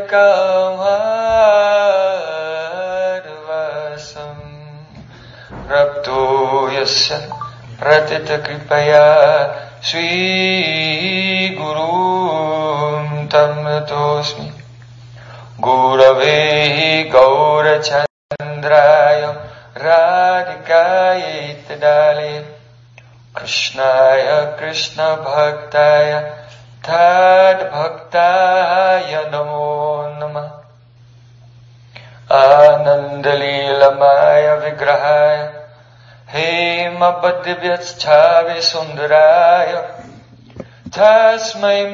तारकमहारवसम् रब्धो यस्य प्रतितकृपया श्रीगुरुं तं नतोऽस्मि गुरवे गौरचन्द्राय राधिकायै तदालये कृष्णाय कृष्णभक्ताय तद्भक्ताय नमो नमः आनन्दलीलमाय विग्रहाय हेमपद्यव्यच्छाविसुन्दराय तस्मै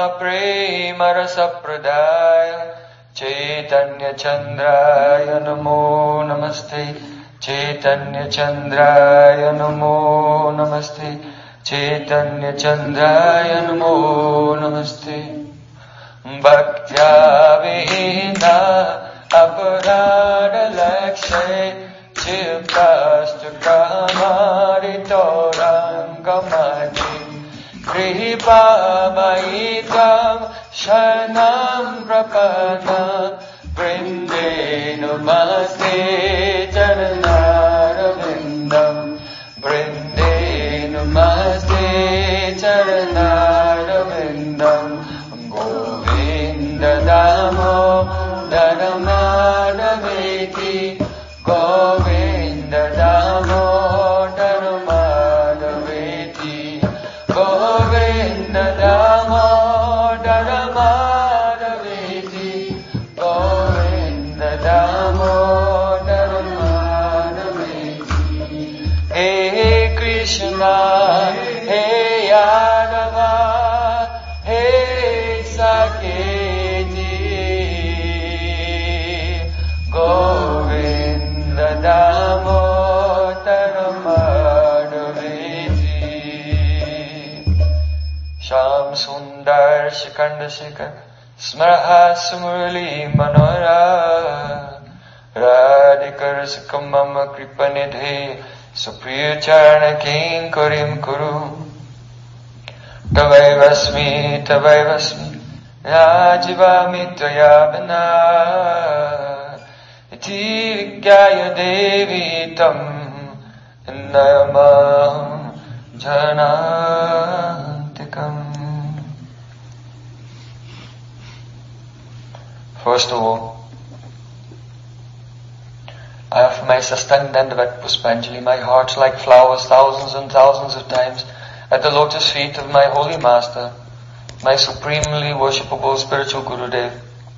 महाप्रेमरसप्रदाय चैतन्यचन्द्राय नमो नमस्ते चैतन्यचन्द्राय नमो नमस्ते चैतन्यचन्द्राय नमो नमस्ते भक्त्या विहीना अपराधलक्ष्ये चित्तस्तुकामारितोरङ्गमणि कृपामयि त्वां शरणं प्रपन्ना वृन्दे नमस्ते चरणारविन्दम् वृन्दे नमस्ते चरणारविन्दम् गोविन्द दामोदर माधवेति गोविन्द दामोदर माधवेति गोविन्द दामोदर माधवेति गोविन्द दामोदर माधवेति हे कृष्णा हे यादव हे सखेति गोविन्द दामोदर माधवेति श्याम सुन्दर शिखण्ड शिखर स्मरहास मुरली मनोहरा राधिकर सुखं मम कृपनिधे सुप्रिय चरण किङ्करीं कुरु तवैवस्मि राजीवामि त्वया विना इति विज्ञाय देवी तं Namami जनान्तिकम्. First of all, I offer my Sastang Dandavat Puspanjali, my heart like flowers thousands and thousands of times at the lotus feet of my holy master, my supremely worshipable spiritual Gurudev.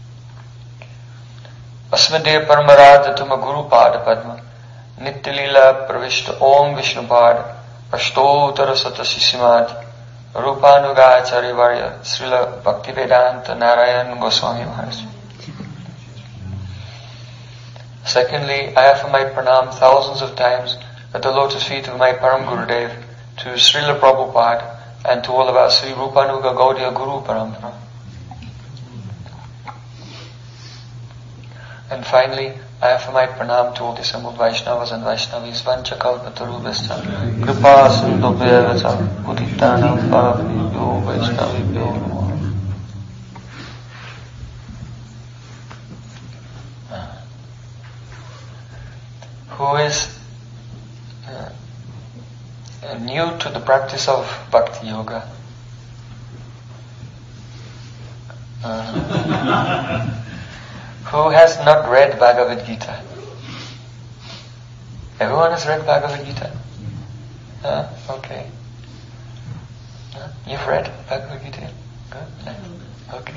Asmade Paramaradhatama Guru Pada Padma Nityalila Pravishta Om Vishnu Pada Ashtotara Satashisimad Rupanugacharya Varya Srila Bhaktivedanta Narayan Goswami Maharaj. Secondly, I offer my pranam thousands of times at the lotus feet of my Param Gurudev, to Srila Prabhupada, and to all of us, Sri Rupanuga Gaudiya Guru Parampara. And finally, I offer my pranam to all the assembled Vaishnavas and Vaishnavis, Vanchakalpatarubhascha, Kripa Sindhubhyavacha, Uditanam Bhavibhyo Vaishnavibhyo Namo. Who is new to the practice of Bhakti Yoga? Who has not read Bhagavad Gita? Everyone has read Bhagavad Gita? Okay. You've read Bhagavad Gita? Good. Okay.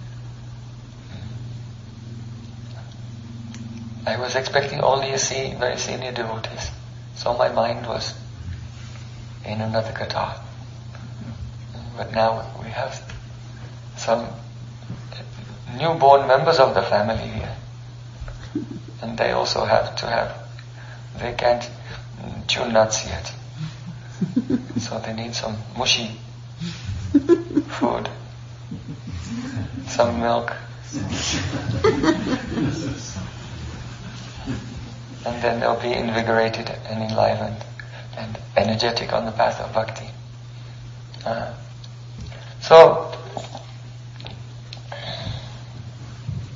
I was expecting only very senior devotees, so my mind was in another katha. But now we have some newborn members of the family here, and they also have to have. They can't chew nuts yet, so they need some mushy food, some milk. And then they'll be invigorated and enlivened and energetic on the path of bhakti. So,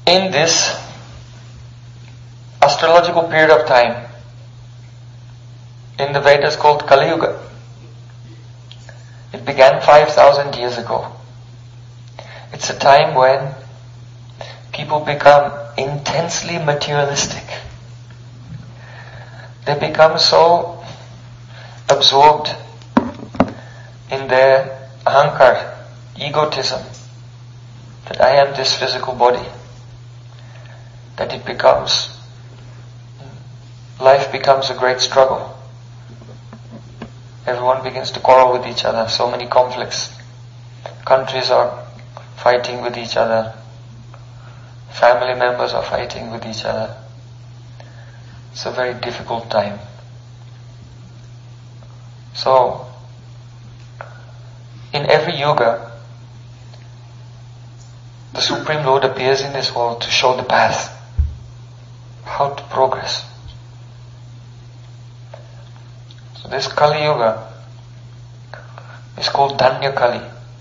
in this astrological period of time, in the Vedas called Kali Yuga, it began 5,000 years ago. It's a time when people become intensely materialistic. They become so absorbed in their ahankar, egotism, that I am this physical body, that life becomes a great struggle. Everyone begins to quarrel with each other, so many conflicts. Countries are fighting with each other. Family members are fighting with each other. It's a very difficult time. So, in every yuga, the Supreme Lord appears in this world to show the path, how to progress. So this Kali Yuga is called Danya Kali,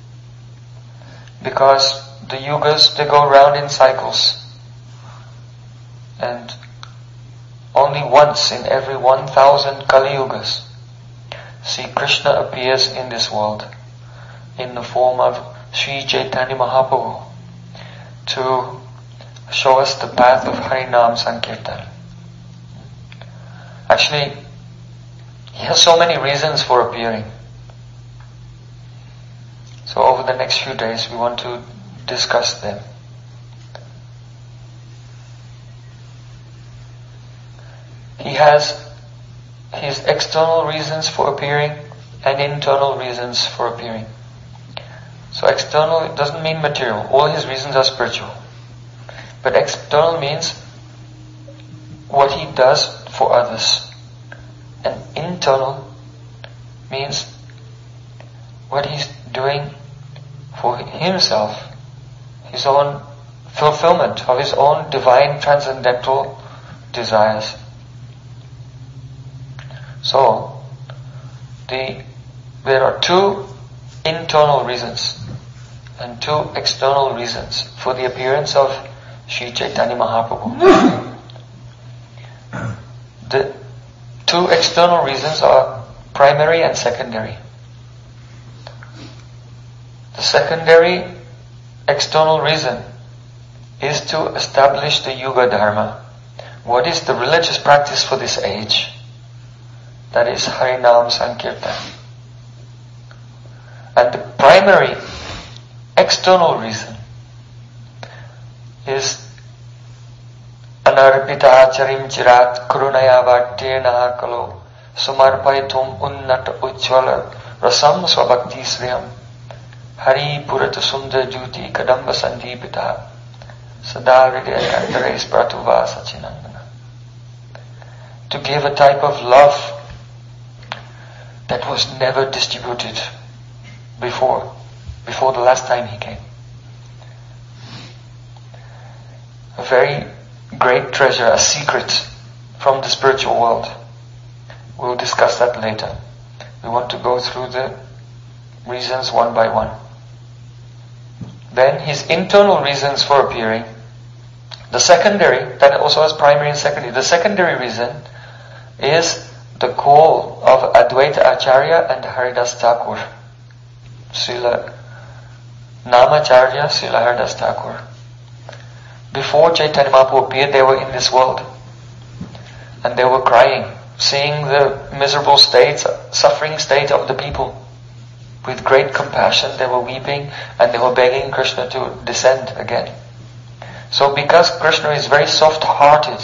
because the yugas, they go round in cycles, and only once in every 1,000 Kali Yugas, Sri Krishna appears in this world in the form of Sri Chaitanya Mahaprabhu to show us the path of Harinam Sankirtan. Actually, he has so many reasons for appearing. So over the next few days we want to discuss them. He has his external reasons for appearing and internal reasons for appearing. So external, it doesn't mean material. All his reasons are spiritual. But external means what he does for others. And internal means what he's doing for himself, his own fulfillment of his own divine transcendental desires. So, there are two internal reasons and two external reasons for the appearance of Sri Chaitanya Mahaprabhu. The two external reasons are primary and secondary. The secondary external reason is to establish the Yuga Dharma. What is the religious practice for this age? That is Harinam Sankirtan. And the primary external reason is Anarpita Charim Chirat Kurunaya Vartirna Kalo Sumarpaitum Unnata Uchvala Rasam Swabhakti Sriyam Hari Purata Sundar Juti Kadamba Sandipita Sadavide Antares Pratuva Sachinandana. To give a type of love that was never distributed before the last time he came. A very great treasure, a secret from the spiritual world. We'll discuss that later. We want to go through the reasons one by one. Then his internal reasons for appearing. The secondary, that also has primary and secondary. The secondary reason is the call of Advaita Acharya and Haridas Thakur. Srila Namacharya, Srila Haridas Thakur. Before Chaitanya Mahaprabhu appeared, they were in this world. And they were crying, seeing the miserable state, suffering state of the people. With great compassion, they were weeping and they were begging Krishna to descend again. So because Krishna is very soft-hearted,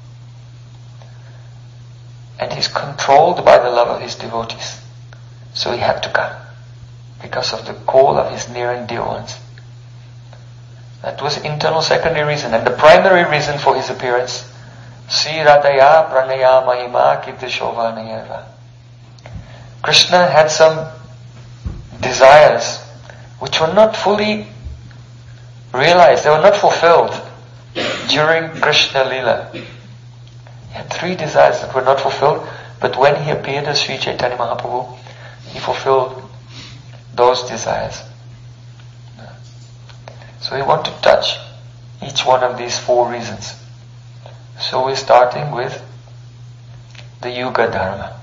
and he's controlled by the love of his devotees, so he had to come, because of the call of his near and dear ones. That was internal secondary reason. And the primary reason for his appearance, Sri Radhaya Pranaya Mahima Kirtishovanayeva. Krishna had some desires which were not fully realized, they were not fulfilled during Krishna Lila. He had three desires that were not fulfilled, but when he appeared as Sri Chaitanya Mahaprabhu, he fulfilled those desires. So we want to touch each one of these 4 reasons. So we're starting with the Yuga Dharma.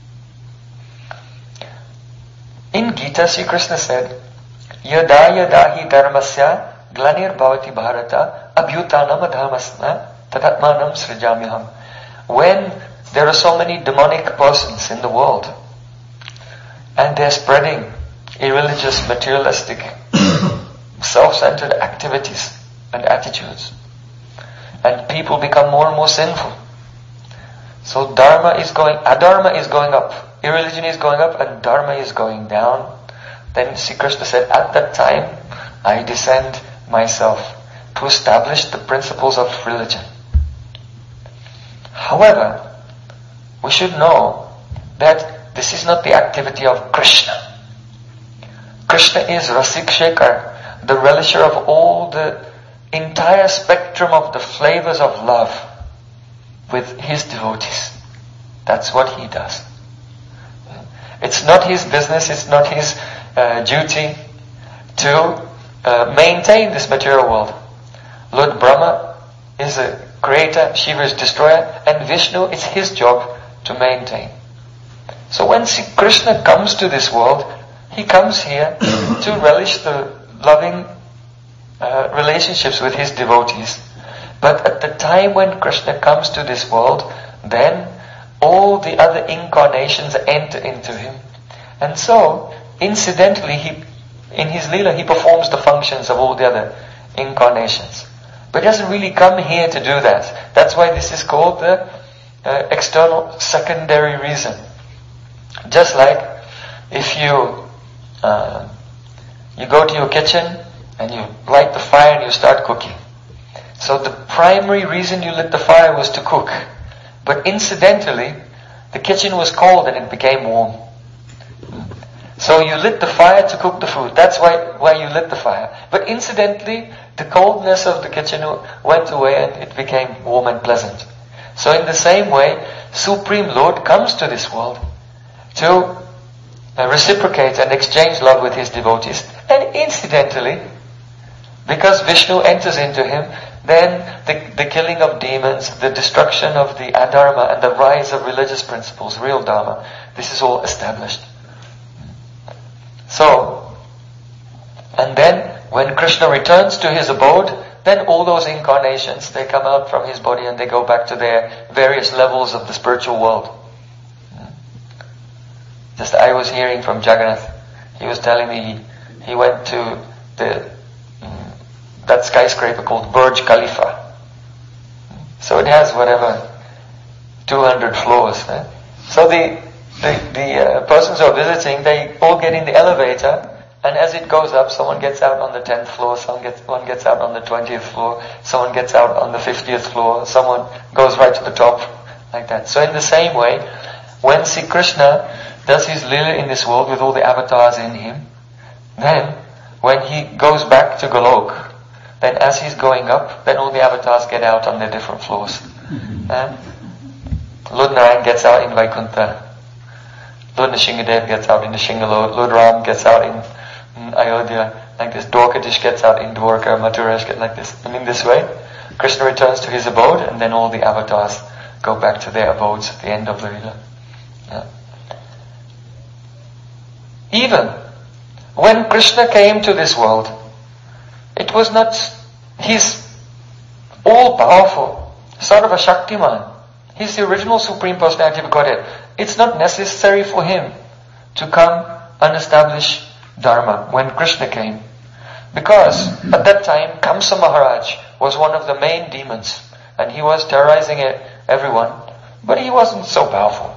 In Gita, Sri Krishna said, Yada yada hi dharmasya glanir bhavati bharata abhyutanam adhamasna tadatmanam srijamyaham. When there are so many demonic persons in the world, and they're spreading irreligious, materialistic, self-centered activities and attitudes, and people become more and more sinful. So adharma is going up, irreligion is going up, and dharma is going down. Then Sri Krishna said, at that time, I descend myself to establish the principles of religion. However, we should know that this is not the activity of Krishna. Krishna is Rasik Shekhar, the relisher of all the entire spectrum of the flavors of love with his devotees. That's what he does. It's not his business, it's not his duty to maintain this material world. Lord Brahma is a creator, Shiva is destroyer, and Vishnu, it's his job to maintain. So when Sri Krishna comes to this world, he comes here to relish the loving relationships with his devotees. But at the time when Krishna comes to this world, then all the other incarnations enter into him. And so, incidentally, in his Leela, he performs the functions of all the other incarnations. But he doesn't really come here to do that. That's why this is called the external secondary reason. Just like if you go to your kitchen and you light the fire and you start cooking. So the primary reason you lit the fire was to cook. But incidentally, the kitchen was cold and it became warm. So you lit the fire to cook the food. That's why you lit the fire. But incidentally, the coldness of the kitchen went away and it became warm and pleasant. So in the same way, Supreme Lord comes to this world to reciprocate and exchange love with his devotees. And incidentally, because Vishnu enters into him, then the killing of demons, the destruction of the adharma, and the rise of religious principles, real dharma, this is all established. So, and then when Krishna returns to his abode, then all those incarnations, they come out from his body and they go back to their various levels of the spiritual world. Just I was hearing from Jagannath, he was telling me he went to that skyscraper called Burj Khalifa. So it has 200 floors. So the persons who are visiting, they all get in the elevator, and as it goes up, someone gets out on the 10th floor, someone gets out on the 20th floor, someone gets out on the 50th floor, someone goes right to the top, like that. So in the same way, when Sri Krishna does his lila in this world with all the avatars in him, then when he goes back to Golok, then as he's going up, then all the avatars get out on their different floors. Lord Narayan gets out in Vaikuntha. Lord Nrsingadev gets out in the Shingalod. Lord Ram gets out in Ayodhya, like this. Dwarkadish gets out in Dwarka. Mathura gets like this. And in this way, Krishna returns to his abode, and then all the avatars go back to their abodes at the end of the Leela. Yeah. Even when Krishna came to this world, it was not his all-powerful, Sarva Shaktiman. He's the original Supreme Personality of Godhead. It's not necessary for him to come and establish Dharma when Krishna came. Because at that time, Kamsa Maharaj was one of the main demons. And he was terrorizing everyone. But he wasn't so powerful.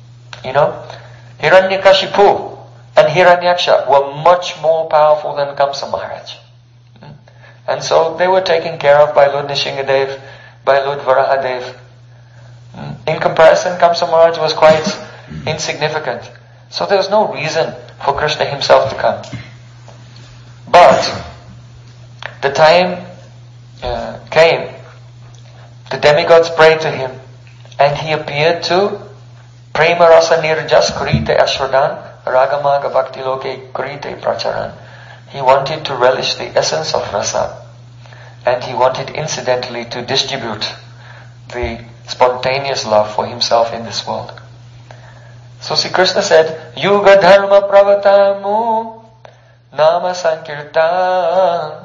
Hiranyakashipu and Hiranyaksha were much more powerful than Kamsa Maharaj. And so they were taken care of by Lord Nrsingadev, by Lord Varahadev. In comparison, Kamsa Maharaj was quite insignificant. So there was no reason for Krishna himself to come. But the time came, the demigods prayed to him, and he appeared to Prema Rasa Nirjas Kurite Ashradan Ragamaga Bhakti Loke Kurite Pracharan. He wanted to relish the essence of rasa. and he wanted incidentally to distribute the spontaneous love for himself in this world. So Sri Krishna said, Yuga dharma pravatamu nama sankirtan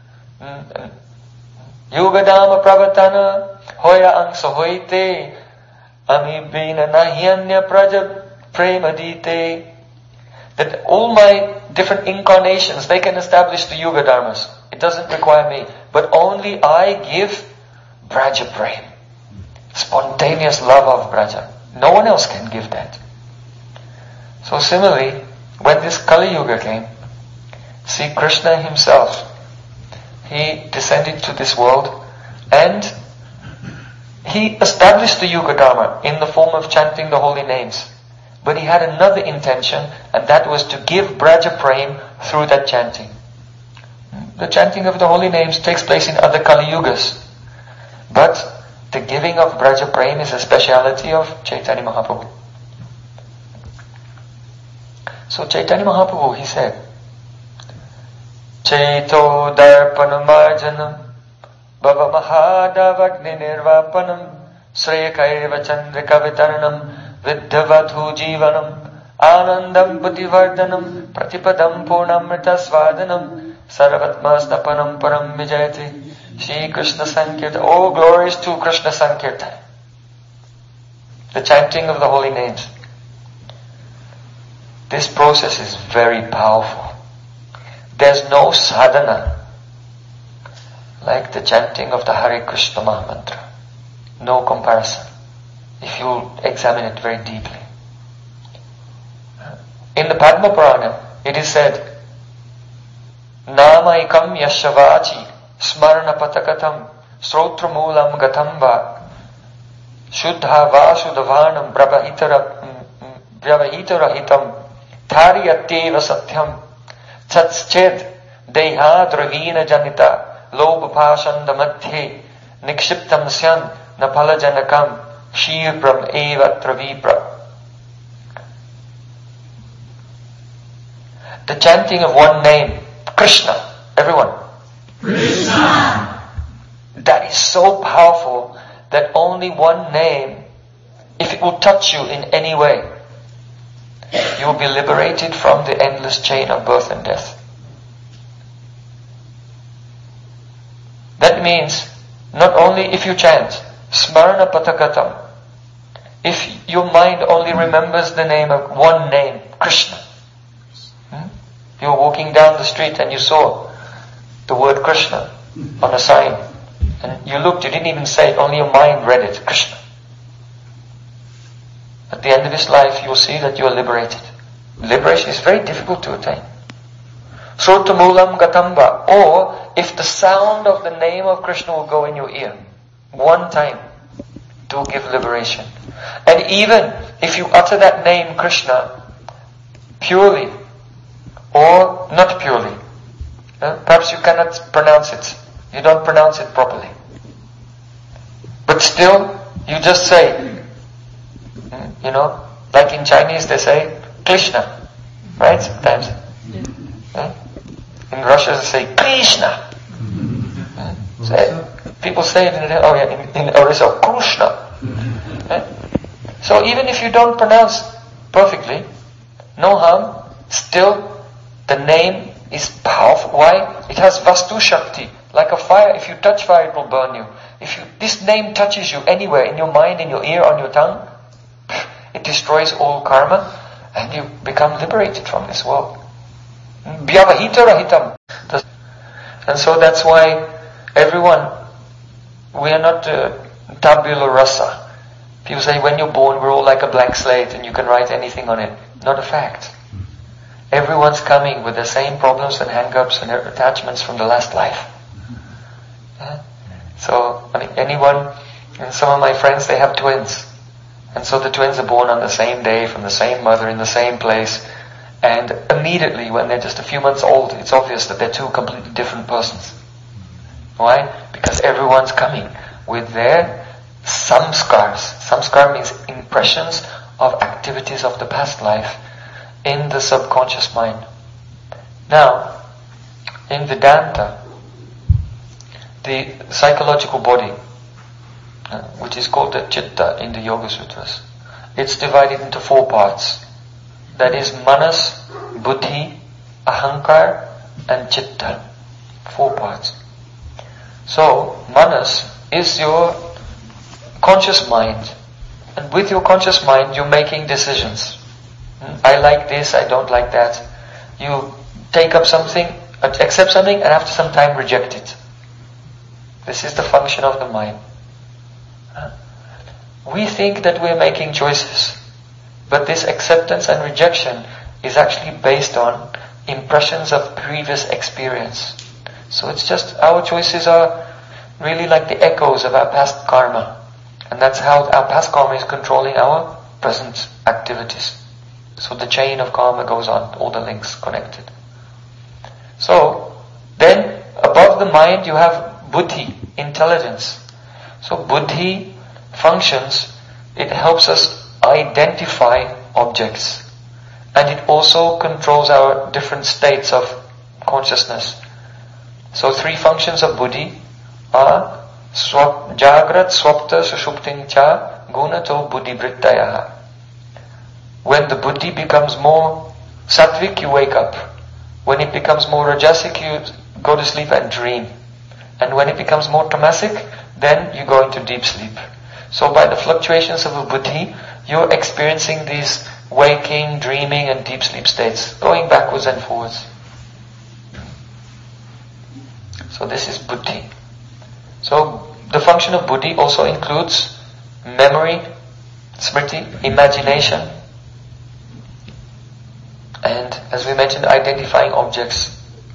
Yuga dharma pravatana hoya angsa hoite ami bina nahyanya praja premadite. That all my different incarnations, they can establish the Yuga dharmas. It doesn't require me. But only I give Braja Prem. Spontaneous love of Braja. No one else can give that. So similarly, when this Kali Yuga came, see Krishna himself, he descended to this world and he established the Yuga Dharma in the form of chanting the holy names. But he had another intention, and that was to give Braja Prem through that chanting. The chanting of the holy names takes place in other Kali Yugas. But the giving of Braja Prem is a speciality of Chaitanya Mahaprabhu. So Chaitanya Mahaprabhu, he said, Chaito darpanam marjanam bhava mahadavagni nirvapanam sreyakaiva chandrika vitaranam vidyavadhu jivanam anandam buddhivardhanam pratipadam purnamrita svadanam sarvatma snapanam param vijayati. Shri Krishna Sankirtan. Oh, glories to Krishna Sankirtan. The chanting of the holy names. This process is very powerful. There's no sadhana like the chanting of the Hare Krishna Mahamantra. No comparison, if you examine it very deeply. In the Padma Purana, it is said, Namaikam yashavachi smarana patakatam srotramulam gatamba shuddha vasudavanam brahitarahitam tharyatyeva satyam tatsched dehadravina janita lobhapashanda madhye nikshiptam syan napalajanakam shirpram eva travipra. The chanting of one name, Krishna, everyone. Krishna. That is so powerful that only one name, if it will touch you in any way, you will be liberated from the endless chain of birth and death. That means, not only if you chant, Smarana Patakatam, if your mind only remembers the name of one name, Krishna. You were walking down the street and you saw the word Krishna on a sign. And you looked, you didn't even say it, only your mind read it, Krishna. At the end of his life, you will see that you are liberated. Liberation is very difficult to attain. Srotamulam Gatamba, or if the sound of the name of Krishna will go in your ear, one time, it will give liberation. And even if you utter that name Krishna purely, or not purely, perhaps you cannot pronounce it, you don't pronounce it properly, but still, you just say, like in Chinese they say, Krishna, right, sometimes. In Russia they say, Krishna. People say it in Orissa, Krishna. So even if you don't pronounce perfectly, no harm, still the name is powerful. Why? It has Vastu Shakti. Like a fire, if you touch fire, it will burn you. This name touches you anywhere, in your mind, in your ear, on your tongue, it destroys all karma, and you become liberated from this world. Vyavahita rahitam. And so that's why everyone, we are not tabula rasa. People say when you're born, we're all like a blank slate and you can write anything on it. Not a fact. Everyone's coming with the same problems and hang-ups and attachments from the last life. So, anyone, and some of my friends, they have twins. And so the twins are born on the same day, from the same mother, in the same place. And immediately, when they're just a few months old, it's obvious that they're two completely different persons. Why? Because everyone's coming with their samskars. Samskar means impressions of activities of the past life in the subconscious mind. Now, in Vedanta, the psychological body, which is called the Chitta in the Yoga Sutras, it's divided into 4 parts. That is Manas, Buddhi, Ahankar and Chitta. 4 parts. So, Manas is your conscious mind. And with your conscious mind, you're making decisions. I like this, I don't like that. You take up something, accept something, and after some time reject it. This is the function of the mind. We think that we're making choices, but this acceptance and rejection is actually based on impressions of previous experience. So it's just, our choices are really like the echoes of our past karma. And that's how our past karma is controlling our present activities. So the chain of karma goes on, all the links connected. So, then above the mind you have buddhi, intelligence. So buddhi functions, it helps us identify objects. And it also controls our different states of consciousness. So 3 functions of buddhi are Jagrat, Swapta, Sushuptin cha, Gunato buddhi vrittayaha. When the buddhi becomes more sattvic, you wake up. When it becomes more rajasic, you go to sleep and dream. And when it becomes more tamasic, then you go into deep sleep. So by the fluctuations of a buddhi, you're experiencing these waking, dreaming and deep sleep states, going backwards and forwards. So this is buddhi. So the function of buddhi also includes memory, smriti, imagination, and as we mentioned, identifying objects.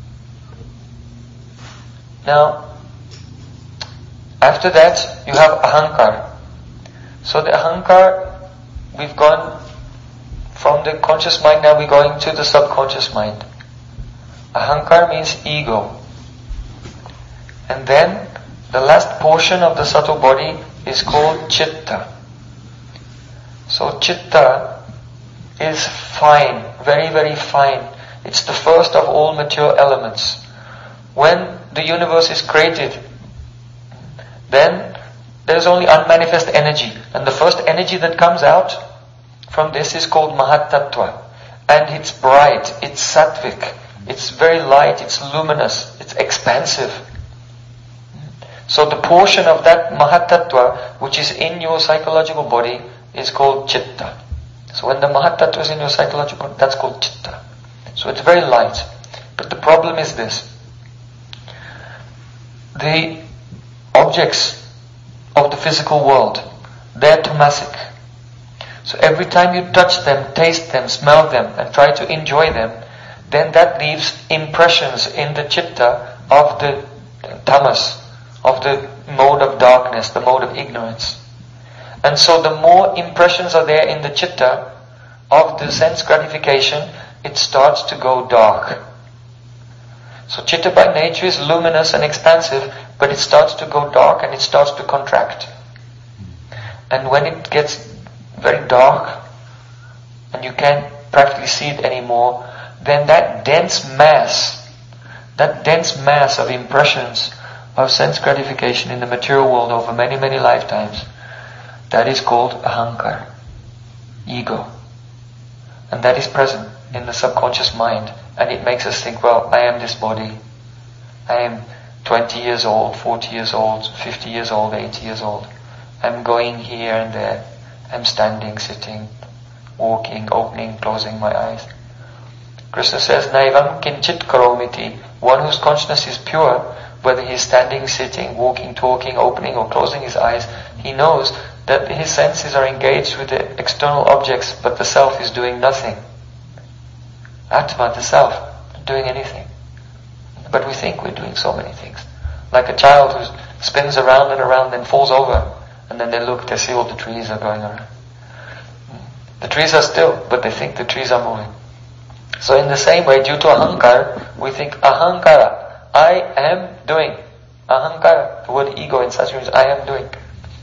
Now, after that you have ahankar. So the ahankar, we've gone from the conscious mind, now we're going to the subconscious mind. Ahankar means ego. And then the last portion of the subtle body is called Chitta. So Chitta is fine, very, very fine. It's the first of all mature elements. When the universe is created, then there's only unmanifest energy. And the first energy that comes out from this is called Mahatattva. And it's bright, it's sattvic, it's very light, it's luminous, it's expansive. So the portion of that Mahatattva which is in your psychological body is called Chitta. So when the Mahatattva is in your psychological body, that's called Chitta. So it's very light. But the problem is this. The objects of the physical world, they're tamasic. So every time you touch them, taste them, smell them, and try to enjoy them, then that leaves impressions in the Chitta of the tamas, of the mode of darkness, the mode of ignorance. And so the more impressions are there in the Chitta of the sense gratification, it starts to go dark. So Chitta by nature is luminous and expansive, but it starts to go dark and it starts to contract. And when it gets very dark and you can't practically see it anymore, then that dense mass of impressions of sense gratification in the material world over many, many lifetimes, that is called ahankar, ego. And that is present in the subconscious mind. And it makes us think, well, I am this body. I am 20 years old, 40 years old, 50 years old, 80 years old. I'm going here and there. I'm standing, sitting, walking, opening, closing my eyes. Krishna says, Naivam kinchit karomiti. One whose consciousness is pure, whether he's standing, sitting, walking, talking, opening or closing his eyes, he knows that his senses are engaged with the external objects, but the self is doing nothing. Atma, the self, not doing anything. But we think we're doing so many things. Like a child who spins around and around and falls over, and then they see all the trees are going around. The trees are still, but they think the trees are moving. So in the same way, due to ahankar, we think ahankara, I am doing. Ahankara, the word ego in Sanskrit means I am doing.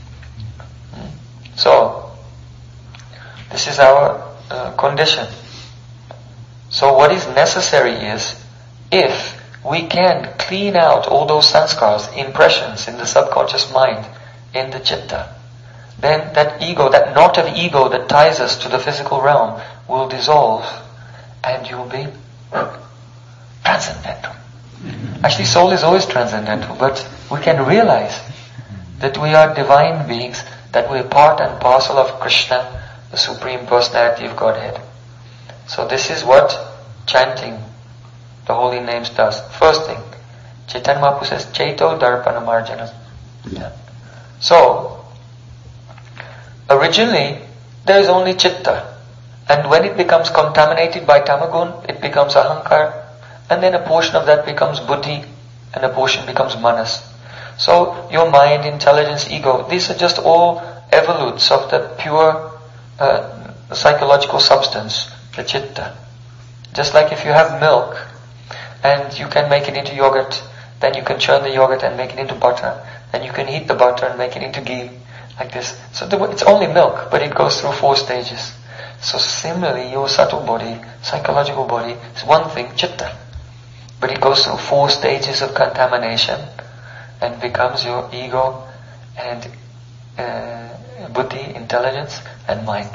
So, this is our condition. So what is necessary is, if we can clean out all those sanskars, impressions in the subconscious mind, in the chitta, then that ego, that knot of ego that ties us to the physical realm will dissolve and you'll be transcendental. Actually, soul is always transcendental, but we can realize that we are divine beings, that we are part and parcel of Krishna, the Supreme Personality of Godhead. So this is what chanting the holy names does. First thing, Chaitanya Mahaprabhu says, Chaito Darpana Marjana. Yeah. So, originally, there is only chitta. And when it becomes contaminated by tamagun, it becomes ahankar. And then a portion of that becomes buddhi, and a portion becomes manas. So, your mind, intelligence, ego, these are just all evolutes of the pure psychological substance, the chitta. Just like if you have milk, and you can make it into yogurt, then you can churn the yogurt and make it into butter, and you can heat the butter and make it into ghee, like this. So it's only milk, but it goes through 4 stages. So similarly, your subtle body, psychological body, is one thing, chitta. But it goes through 4 stages of contamination and becomes your ego and buddhi, intelligence, and mind.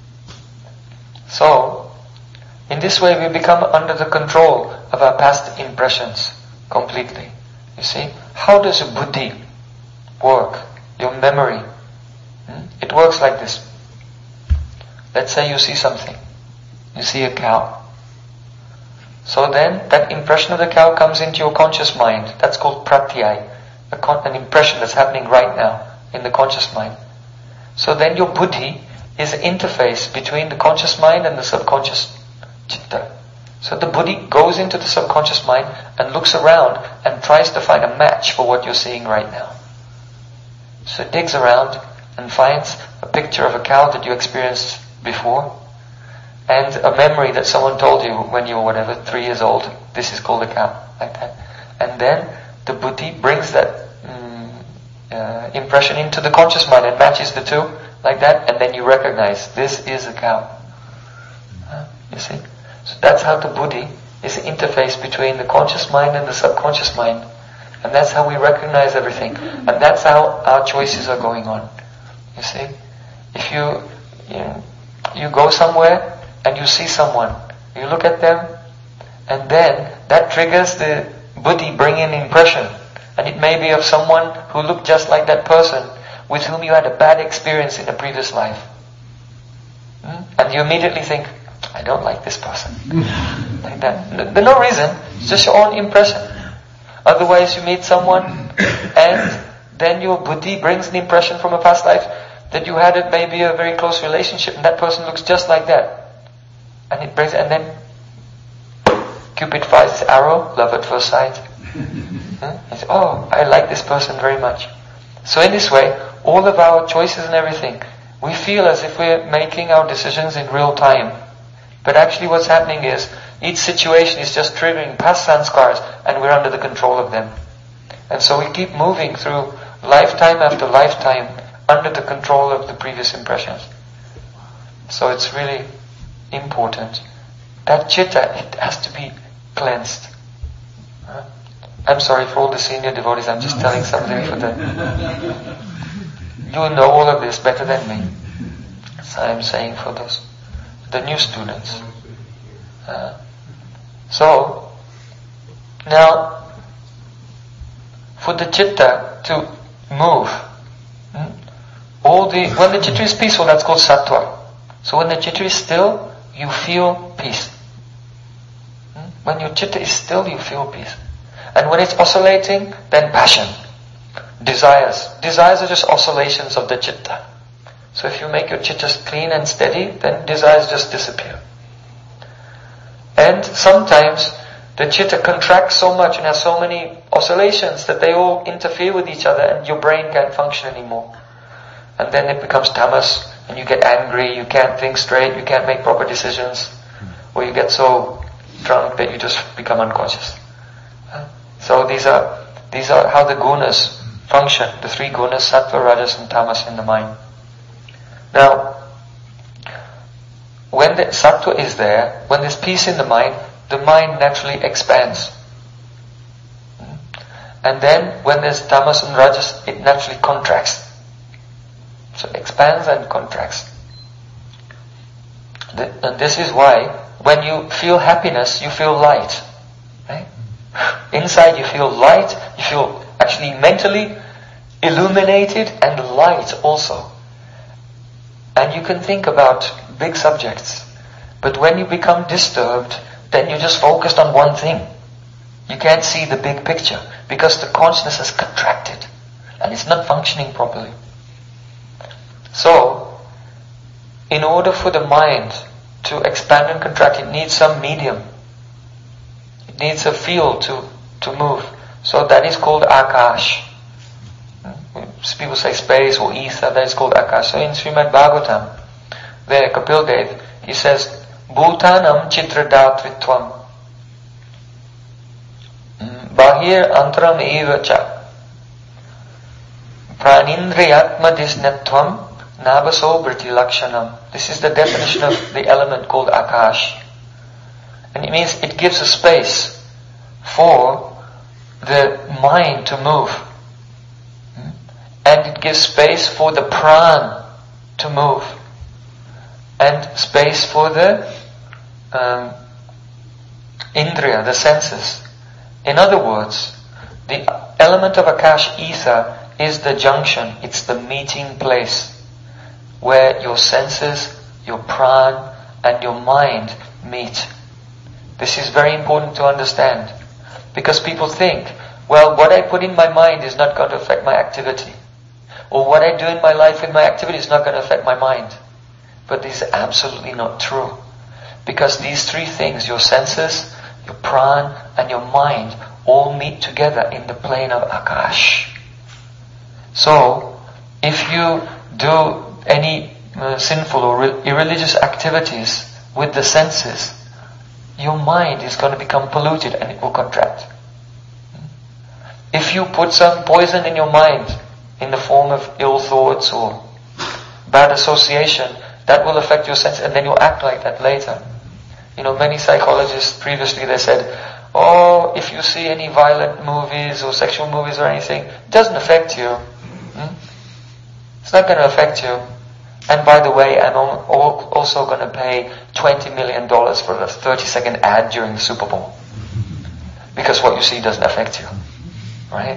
So, in this way we become under the control of our past impressions completely. You see, how does a buddhi work? Your memory. It works like this. Let's say you see something. You see a cow. So then that impression of the cow comes into your conscious mind. That's called pratyay. An impression that's happening right now in the conscious mind. So then your buddhi is an interface between the conscious mind and the subconscious chitta. So the buddhi goes into the subconscious mind and looks around and tries to find a match for what you're seeing right now. So it digs around and finds a picture of a cow that you experienced before, and a memory that someone told you when you were 3 years old. This is called a cow, like that. And then the buddhi brings that impression into the conscious mind and matches the two, like that, and then you recognize this is a cow. You see? So that's how the buddhi is the interface between the conscious mind and the subconscious mind. And that's how we recognize everything. And that's how our choices are going on. You see? If you go somewhere and you see someone, you look at them, and then that triggers the buddhi bringing an impression. And it may be of someone who looked just like that person with whom you had a bad experience in a previous life. And you immediately think, I don't like this person. Like that. There's no reason. It's just your own impression. Otherwise you meet someone and then your buddhi brings an impression from a past life that you had maybe a very close relationship and that person looks just like that. And it brings, and then Cupid fires his arrow, love at first sight. He says, oh, I like this person very much. So in this way, all of our choices and everything, we feel as if we're making our decisions in real time. But actually what's happening is, each situation is just triggering past sanskars and we're under the control of them. And so we keep moving through lifetime after lifetime under the control of the previous impressions. So it's really important. That chitta, it has to be cleansed. I'm sorry for all the senior devotees, I'm just telling something for them. You know all of this better than me. So I'm saying for the new students. So, now, for the chitta to move, when the chitta is peaceful, that's called sattva. So when the chitta is still, you feel peace. When your chitta is still, you feel peace. And when it's oscillating, then passion. Desires. Desires are just oscillations of the chitta. So if you make your chitta clean and steady, then desires just disappear. And sometimes the chitta contracts so much and has so many oscillations that they all interfere with each other and your brain can't function anymore. And then it becomes tamas and you get angry, you can't think straight, you can't make proper decisions, or you get so drunk that you just become unconscious. So these are how the gunas function, the 3 gunas, sattva, rajas and tamas in the mind. Now, when the sattva is there, when there's peace in the mind naturally expands. And then when there's tamas and rajas, it naturally contracts. So it expands and contracts. And this is why when you feel happiness, you feel light. Right? Inside you feel light, you feel actually mentally illuminated and light also. And you can think about big subjects. But when you become disturbed, then you're just focused on one thing. You can't see the big picture because the consciousness is contracted and it's not functioning properly. So, in order for the mind to expand and contract, it needs some medium. It needs a field to move. So that is called akash. People say space or ether, that is called akash. So in Srimad Bhagavatam, there Kapil Dev, he says, Bhutanam chitradatritvam bahir antaram evacha pranindriyatma disnatvam nabaso briti lakshanam. This is the definition of the element called akash. And it means it gives a space for the mind to move. And it gives space for the pran to move. And space for the indriya, the senses. In other words, the element of akash ether is the junction, it's the meeting place where your senses, your pran and your mind meet. This is very important to understand because people think, well, what I put in my mind is not going to affect my activity, or what I do in my life with my activity is not going to affect my mind. But this is absolutely not true. Because these three things, your senses, your pran and your mind, all meet together in the plane of akash. So, if you do any sinful or irreligious activities with the senses, your mind is going to become polluted and it will contract. If you put some poison in your mind in the form of ill thoughts or bad association, that will affect your sense and then you'll act like that later. Many psychologists previously they said, oh, if you see any violent movies or sexual movies or anything, it doesn't affect you. It's not going to affect you. And by the way, I'm also going to pay $20 million for a 30-second ad during the Super Bowl. Because what you see doesn't affect you. Right?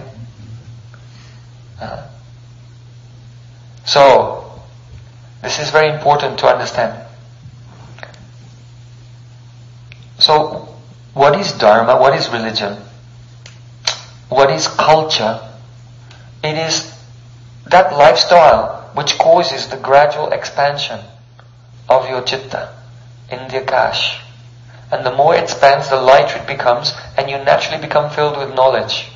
So, this is very important to understand. So, what is dharma? What is religion? What is culture? It is that lifestyle which causes the gradual expansion of your chitta in the akash. And the more it expands, the lighter it becomes, and you naturally become filled with knowledge.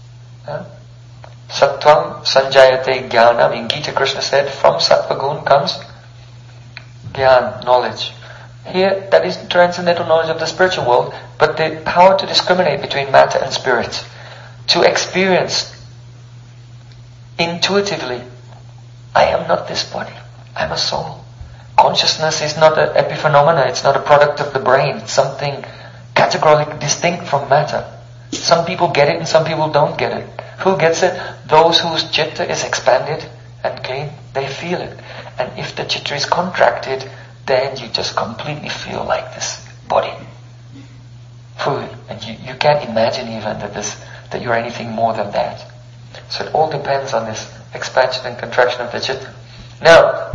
Sattvam sanjayate jnanam. In Gita, Krishna said, from sattva gun comes jnana, knowledge. Here, that is transcendental knowledge of the spiritual world, but the power to discriminate between matter and spirit. To experience intuitively, I am not this body, I'm a soul. Consciousness is not an epiphenomena, it's not a product of the brain, it's something categorically distinct from matter. Some people get it and some people don't get it. Who gets it? Those whose chitta is expanded and clean, they feel it. And if the chitta is contracted, then you just completely feel like this body. Food. And you can't imagine even that you're anything more than that. So it all depends on this expansion and contraction of the chitta. Now,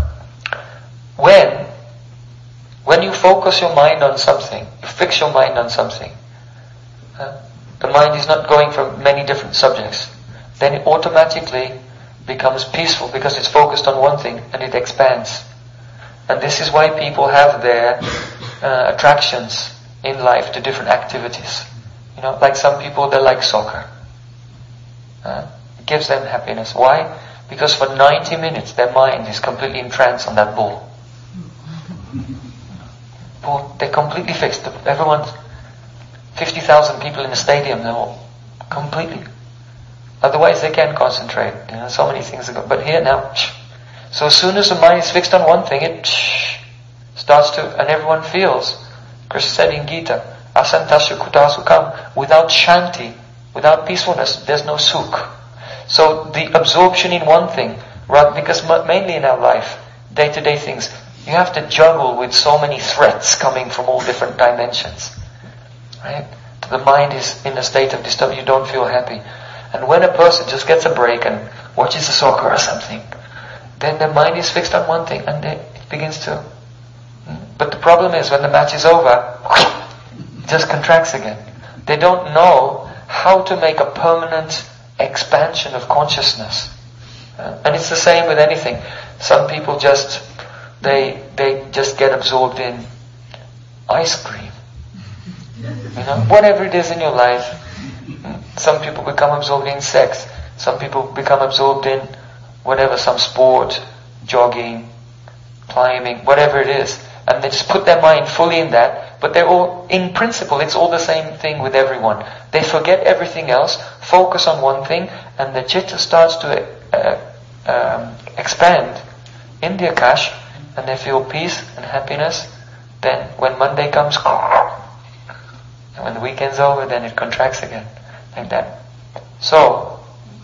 when you focus your mind on something, you fix your mind on something, the mind is not going for many different subjects, then it automatically becomes peaceful because it's focused on one thing and it expands. And this is why people have their attractions in life to different activities. Like some people, they like soccer. It gives them happiness. Why? Because for 90 minutes their mind is completely entranced on that ball. They're completely fixed. Everyone's 50,000 people in the stadium, they're all completely. Otherwise they can't concentrate. So many things go. But here now, so as soon as the mind is fixed on one thing, it starts to, and everyone feels. Krishna said in Gita, asantasya kutasukam, without shanti, Without peacefulness, there's no sukh. So the absorption in one thing, right? Because mainly in our life, day-to-day things, you have to juggle with so many threats coming from all different dimensions. Right? The mind is in a state of disturbance, you don't feel happy. And when a person just gets a break and watches a soccer or something, then the mind is fixed on one thing and it begins to... But the problem is when the match is over, it just contracts again. They don't know how to make a permanent expansion of consciousness. And it's the same with anything. Some people just, they just get absorbed in ice cream. Whatever it is in your life. Some people become absorbed in sex. Some people become absorbed in whatever, some sport, jogging, climbing, whatever it is. And they just put their mind fully in that, but they're all, in principle, it's all the same thing with everyone. They forget everything else, focus on one thing, and the chitta starts to expand in the akash, and they feel peace and happiness. Then when Monday comes, and when the weekend's over, then it contracts again, like that. So,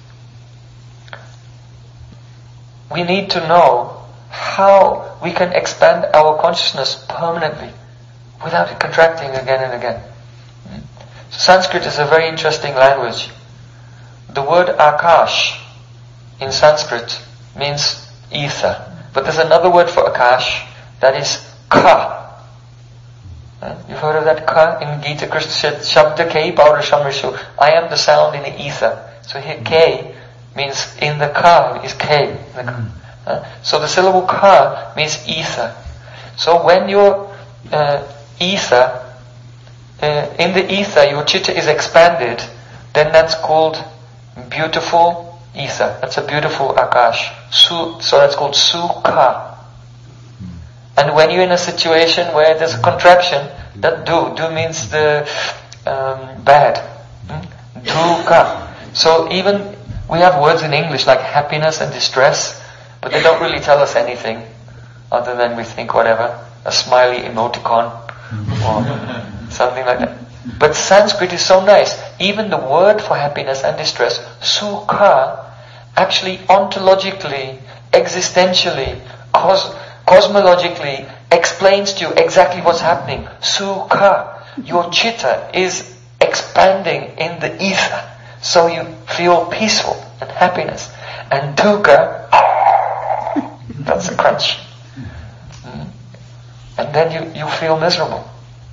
we need to know how we can expand our consciousness permanently without it contracting again and again. So Sanskrit is a very interesting language. The word akash in Sanskrit means ether. But there's another word for akash that is ka. You've heard of that ka? In Gita Krishna said, Shabda K Paura Shamrishu. I am the sound in the ether. So here K means in the ka is K. So the syllable ka means ether. So when your ether, in the ether your chitta is expanded, then that's called beautiful ether. That's a beautiful akash. So that's called sukha. And when you're in a situation where there's a contraction, that do means the bad. Dukkha. So even we have words in English like happiness and distress, but they don't really tell us anything other than we think whatever, a smiley emoticon or something like that. But Sanskrit is so nice. Even the word for happiness and distress, sukha, actually ontologically, existentially, cosmologically explains to you exactly what's happening. Sukha, your chitta is expanding in the ether, so you feel peaceful and happiness. And dukkha, that's a crunch. And then you feel miserable.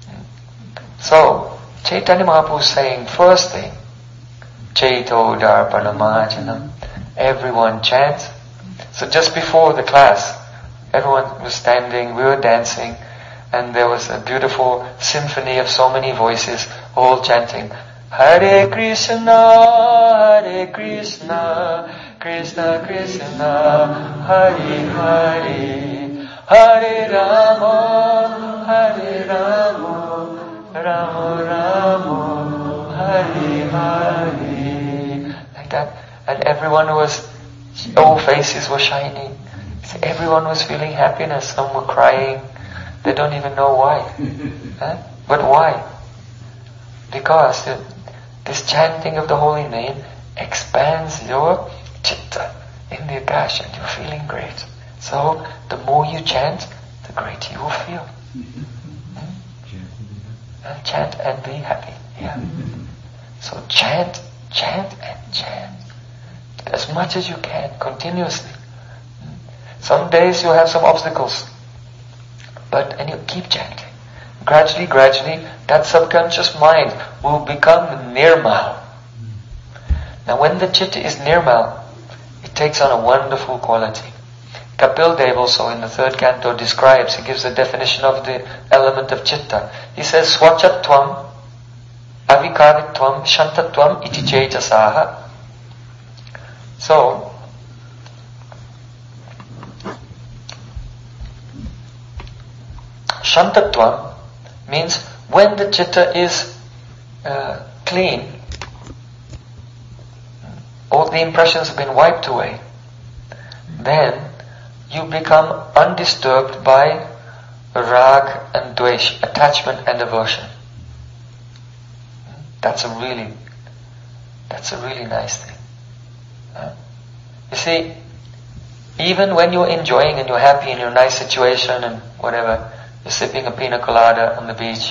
So, Chaitanya Mahaprabhu is saying, first thing, Chaito Darpanamajana, everyone chant. So just before the class, everyone was standing, we were dancing, and there was a beautiful symphony of so many voices, all chanting, Hare Krishna, Krishna Krishna, Hare Hare, Hare Rama, Rama Rama, Hare Hare. Like that. And everyone all faces were shining. So everyone was feeling happiness. Some were crying. They don't even know why. But why? Because this chanting of the holy name expands your chitta in the akash and you're feeling great. So the more you chant, the greater you will feel. And chant and be happy. Yeah. So chant and chant. As much as you can, continuously. Some days you'll have some obstacles. And you keep chanting. Gradually, that subconscious mind will become nirmal. Now when the chitta is nirmal, it takes on a wonderful quality. Kapil Dev also in the third canto describes, he gives a definition of the element of chitta. He says, Swachatvam, Avikaritvam, Shantatvam, iti chetasaha. So, Shantatvam means when the chitta is clean, all the impressions have been wiped away, then you become undisturbed by rag and dvesh, attachment and aversion. That's a really That's a really nice thing. You see, even when you're enjoying and you're happy in your nice situation and whatever, you're sipping a pina colada on the beach,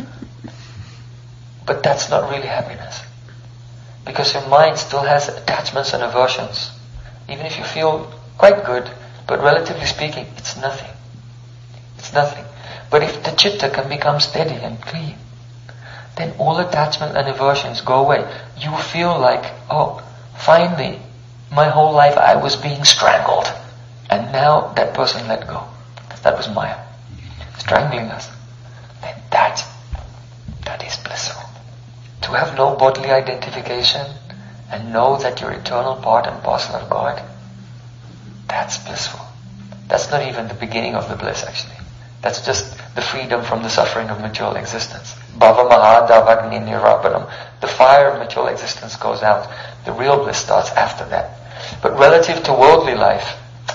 but that's not really happiness. Because your mind still has attachments and aversions. Even if you feel quite good, but relatively speaking, it's nothing. It's nothing. But if the chitta can become steady and clean, then all attachment and aversions go away. You feel like, oh, finally, my whole life I was being strangled. And now that person let go. That was Maya. Strangling us. Then that is blissful. To have no bodily identification and know that you're eternal part and parcel of God, that's blissful. That's not even the beginning of the bliss actually. That's just the freedom from the suffering of material existence. Bhava Mahadavagni Nirabaram. The fire of material existence goes out. The real bliss starts after that. But relative to worldly life,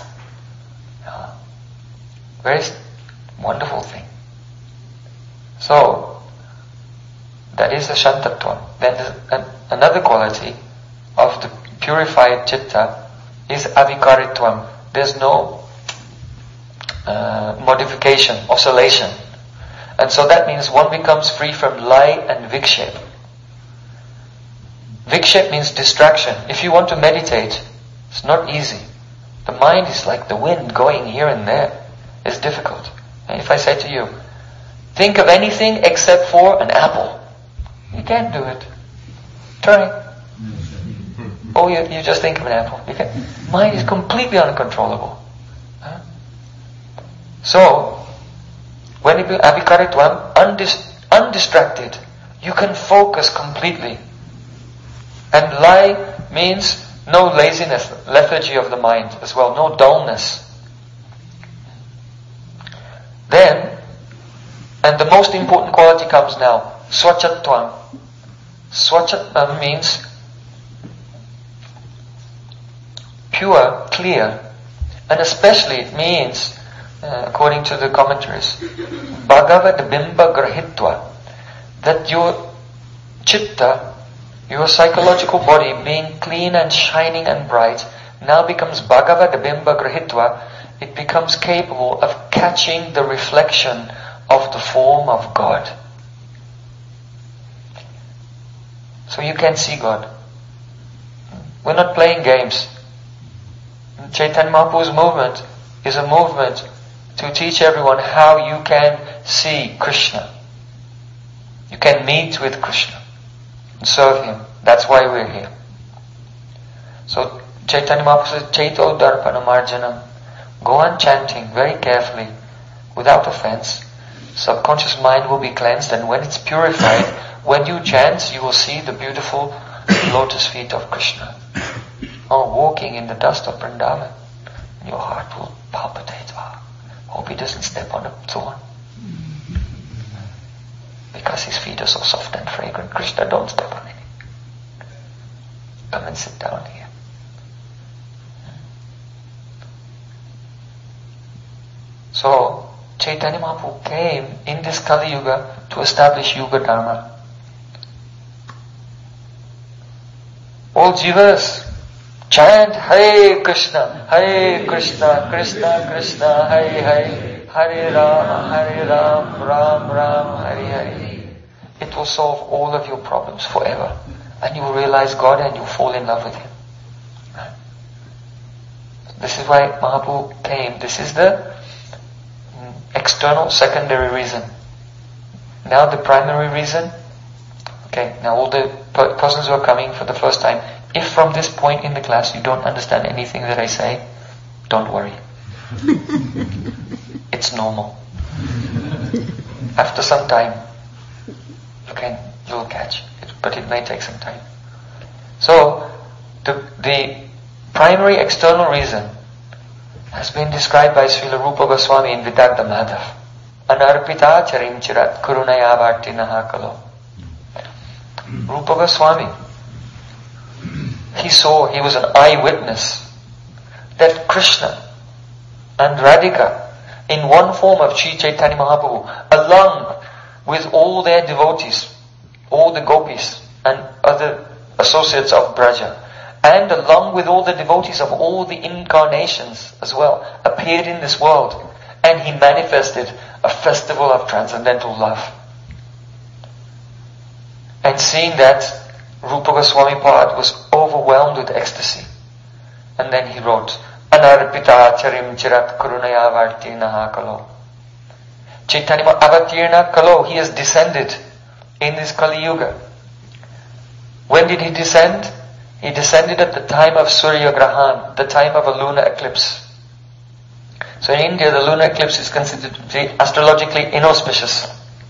very wonderful thing. So, that is the Shantatvam. Then another quality of the purified chitta is Avikaritvam. There's no modification, oscillation. And so that means one becomes free from lie and vikshep. Vikshep means distraction. If you want to meditate, it's not easy. The mind is like the wind going here and there. It's difficult. And if I say to you, think of anything except for an apple, you can't do it. Try. Oh, you just think of an apple. You can't. Mind is completely uncontrollable. So, when you be Abhikaritvam, undistracted, you can focus completely. And lie means no laziness, lethargy of the mind as well, no dullness. Then, and the most important quality comes now, Swachatvam. Swachatvam means pure, clear, and especially it means, according to the commentaries, Bhagavad Bimba Grahitva, that your chitta, your psychological body being clean and shining and bright, now becomes Bhagavad Bimba Grahitva. It becomes capable of catching the reflection of the form of God. So you can see God. We're not playing games. Chaitanya Mahaprabhu's movement is a movement to teach everyone how you can see Krishna. You can meet with Krishna and serve Him. That's why we're here. So Chaitanya Mahaprabhu says, Chaito Darpanam Arjanam. Go on chanting very carefully, without offense. Subconscious mind will be cleansed, and when it's purified, when you chant, you will see the beautiful lotus feet of Krishna. Or walking in the dust of Vrindavan. Your heart will palpitate. Hope he doesn't step on a thorn. Because his feet are so soft and fragrant. Krishna, don't step on any. Come and sit down here. So, Chaitanya Mahaprabhu came in this Kali Yuga to establish Yuga Dharma. All jivas chant Hare Krishna, Krishna Krishna, Hare Ram, Ram Ram, Hare Hare. It will solve all of your problems forever. And you will realize God and you fall in love with Him. This is why Mahaprabhu came. This is the external, secondary reason. Now the primary reason. Okay, now all the persons who are coming for the first time, if from this point in the class you don't understand anything that I say, don't worry. It's normal. After some time, you'll catch it, but it may take some time. So, the primary external reason has been described by Srila Rupa Goswami in Vidagdha Madhav. Anarpita charim chirat kurunaya vartinaha kalo. Rupa Goswami, he was an eyewitness that Krishna and Radhika, in one form of Sri Chaitanya Mahaprabhu, along with all their devotees, all the gopis and other associates of Braja, and along with all the devotees of all the incarnations as well, appeared in this world, and he manifested a festival of transcendental love. And seeing that, Rupa Goswami Pad was overwhelmed with ecstasy. And then he wrote, Anarpita charim chirat karunaya vartirna kalo. Chaitanya avatirna kalo, he has descended in this Kali Yuga. When did he descend? He descended at the time of Surya Grahan, the time of a lunar eclipse. So in India, the lunar eclipse is considered to be astrologically inauspicious.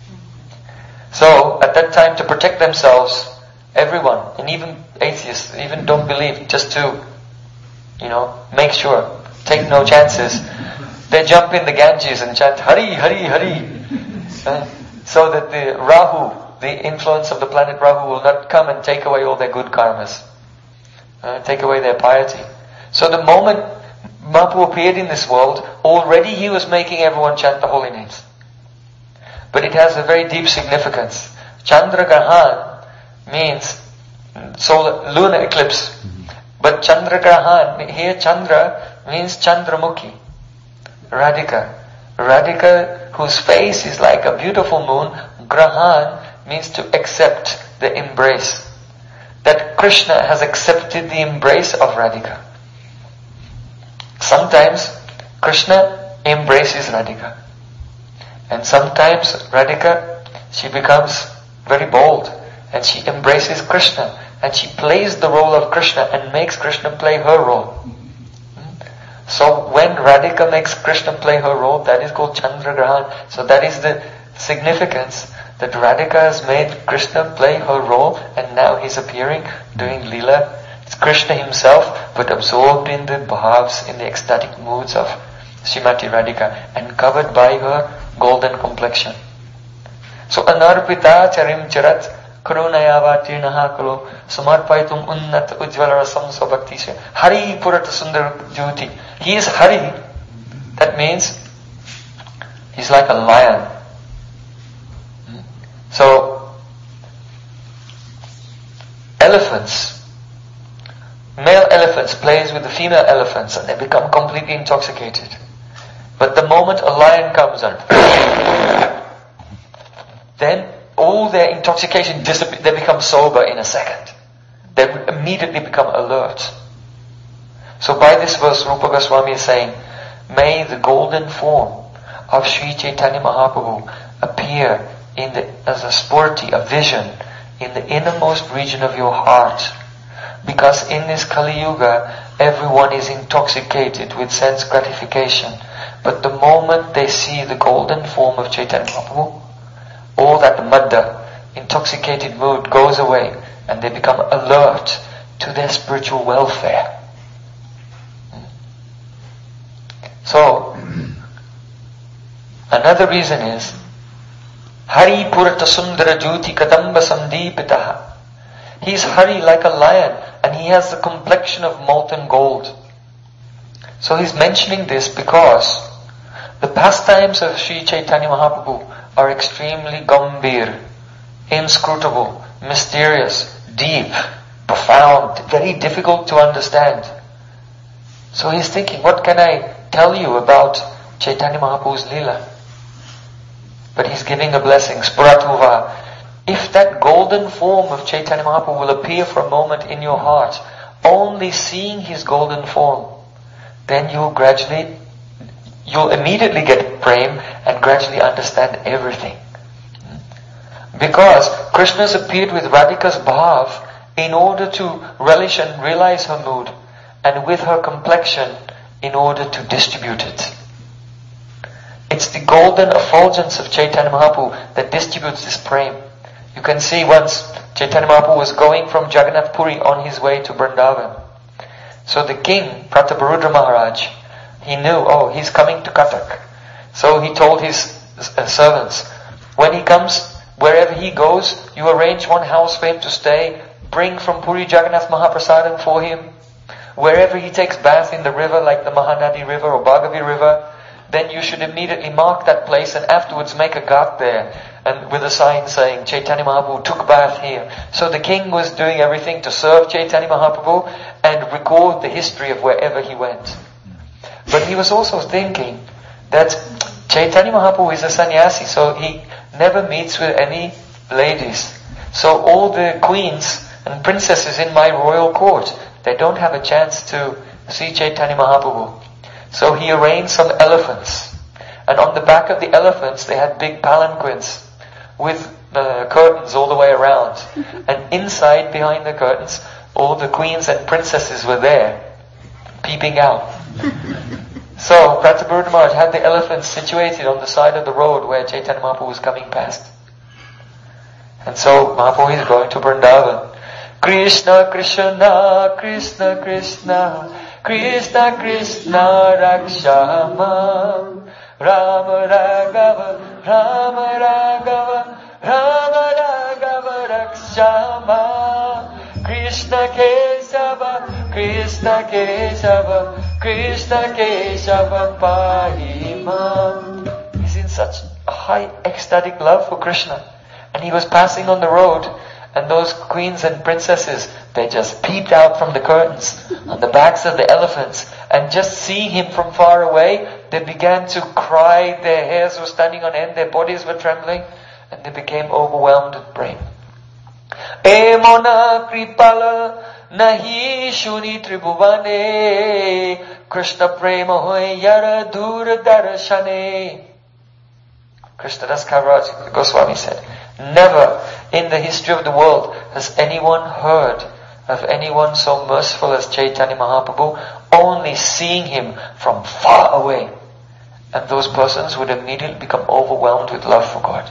So at that time, to protect themselves, everyone, and even atheists, even don't believe, just to, make sure, take no chances, they jump in the Ganges and chant Hari, Hari, Hari, so that the Rahu, the influence of the planet Rahu, will not come and take away all their good karmas, take away their piety. So the moment Mahaprabhu appeared in this world, already he was making everyone chant the holy names. But it has a very deep significance. Chandra Grahan means lunar eclipse. But Chandra Grahan, here Chandra means Chandramukhi, Radhika. Radhika, whose face is like a beautiful moon. Grahan means to accept, the embrace. That Krishna has accepted the embrace of Radhika. Sometimes Krishna embraces Radhika. And sometimes Radhika, she becomes very bold and she embraces Krishna and she plays the role of Krishna and makes Krishna play her role. So when Radhika makes Krishna play her role, that is called Chandragrahan. So that is the significance, that Radhika has made Krishna play her role and now he's appearing doing Leela. It's Krishna himself, but absorbed in the bhavs, in the ecstatic moods of Srimati Radhika and covered by her golden complexion. So Anarpita charim charat karunayavatirnaha kalo samarpaitum unnat ujjvala rasam svabhaktisya Hari purata sundar jyoti. He is Hari. That means he's like a lion. So male elephants plays with the female elephants and they become completely intoxicated. But the moment a lion comes on, then all their intoxication disappears. They become sober in a second. They immediately become alert. So by this verse, Rupa Goswami is saying, may the golden form of Sri Chaitanya Mahaprabhu appear as a spurti, a vision, in the innermost region of your heart. Because in this Kali Yuga, everyone is intoxicated with sense gratification. But the moment they see the golden form of Chaitanya Mahaprabhu, all that madda, intoxicated mood goes away and they become alert to their spiritual welfare. So, another reason is, Hari Purata Sundara Jyoti Kadamba Sandipitaha. He is Hari like a lion and he has the complexion of molten gold. So he's mentioning this because the pastimes of Sri Chaitanya Mahaprabhu are extremely gambhir, inscrutable, mysterious, deep, profound, very difficult to understand. So he's thinking, what can I tell you about Chaitanya Mahaprabhu's Leela? But he's giving a blessing, Spuratuva. If that golden form of Chaitanya Mahaprabhu will appear for a moment in your heart, only seeing his golden form, then you'll immediately get prem and gradually understand everything. Because Krishna's appeared with Radhika's bhav in order to relish and realize her mood, and with her complexion in order to distribute it. It's the golden effulgence of Chaitanya Mahaprabhu that distributes this prem. You can see once Chaitanya Mahaprabhu was going from Jagannath Puri on his way to Vrindavan. So the king, Prataparudra Maharaj, he knew, he's coming to Katak. So he told his servants, when he comes, wherever he goes, you arrange one house for him to stay, bring from Puri Jagannath Mahaprasadam for him. Wherever he takes bath in the river, like the Mahanadi River or Bhagavi River, then you should immediately mark that place and afterwards make a ghat there and with a sign saying Chaitanya Mahaprabhu took bath here. So the king was doing everything to serve Chaitanya Mahaprabhu and record the history of wherever he went. But he was also thinking that Chaitanya Mahaprabhu is a sannyasi, so he never meets with any ladies. So all the queens and princesses in my royal court, they don't have a chance to see Chaitanya Mahaprabhu. So he arranged some elephants. And on the back of the elephants, they had big palanquins with curtains all the way around. And inside, behind the curtains, all the queens and princesses were there, peeping out. So Prataparudra Maharaj had the elephants situated on the side of the road where Chaitanya Mahaprabhu was coming past. And so Mahaprabhu is going to Vrindavan. Krishna Krishna, Krishna Krishna, Krishna Krishna Rakshama, Rama Raghava, Rama Raghava, Rama Raghava Rakshama, Krishna Kesava, Krishna Kesava, Krishna Kesava Pahimam. He's in such a high ecstatic love for Krishna. And he was passing on the road, and those queens and princesses, they just peeped out from the curtains on the backs of the elephants, and just seeing him from far away, they began to cry, their hairs were standing on end, their bodies were trembling, and they became overwhelmed with praying. Emona Kripala Nahi Shuni Tribhuvane Krishna Prema Hoy Yara Dura Darashane. Krishnadas Kaviraj Goswami said, never in the history of the world has anyone heard of anyone so merciful as Chaitanya Mahaprabhu, only seeing him from far away. And those persons would immediately become overwhelmed with love for God.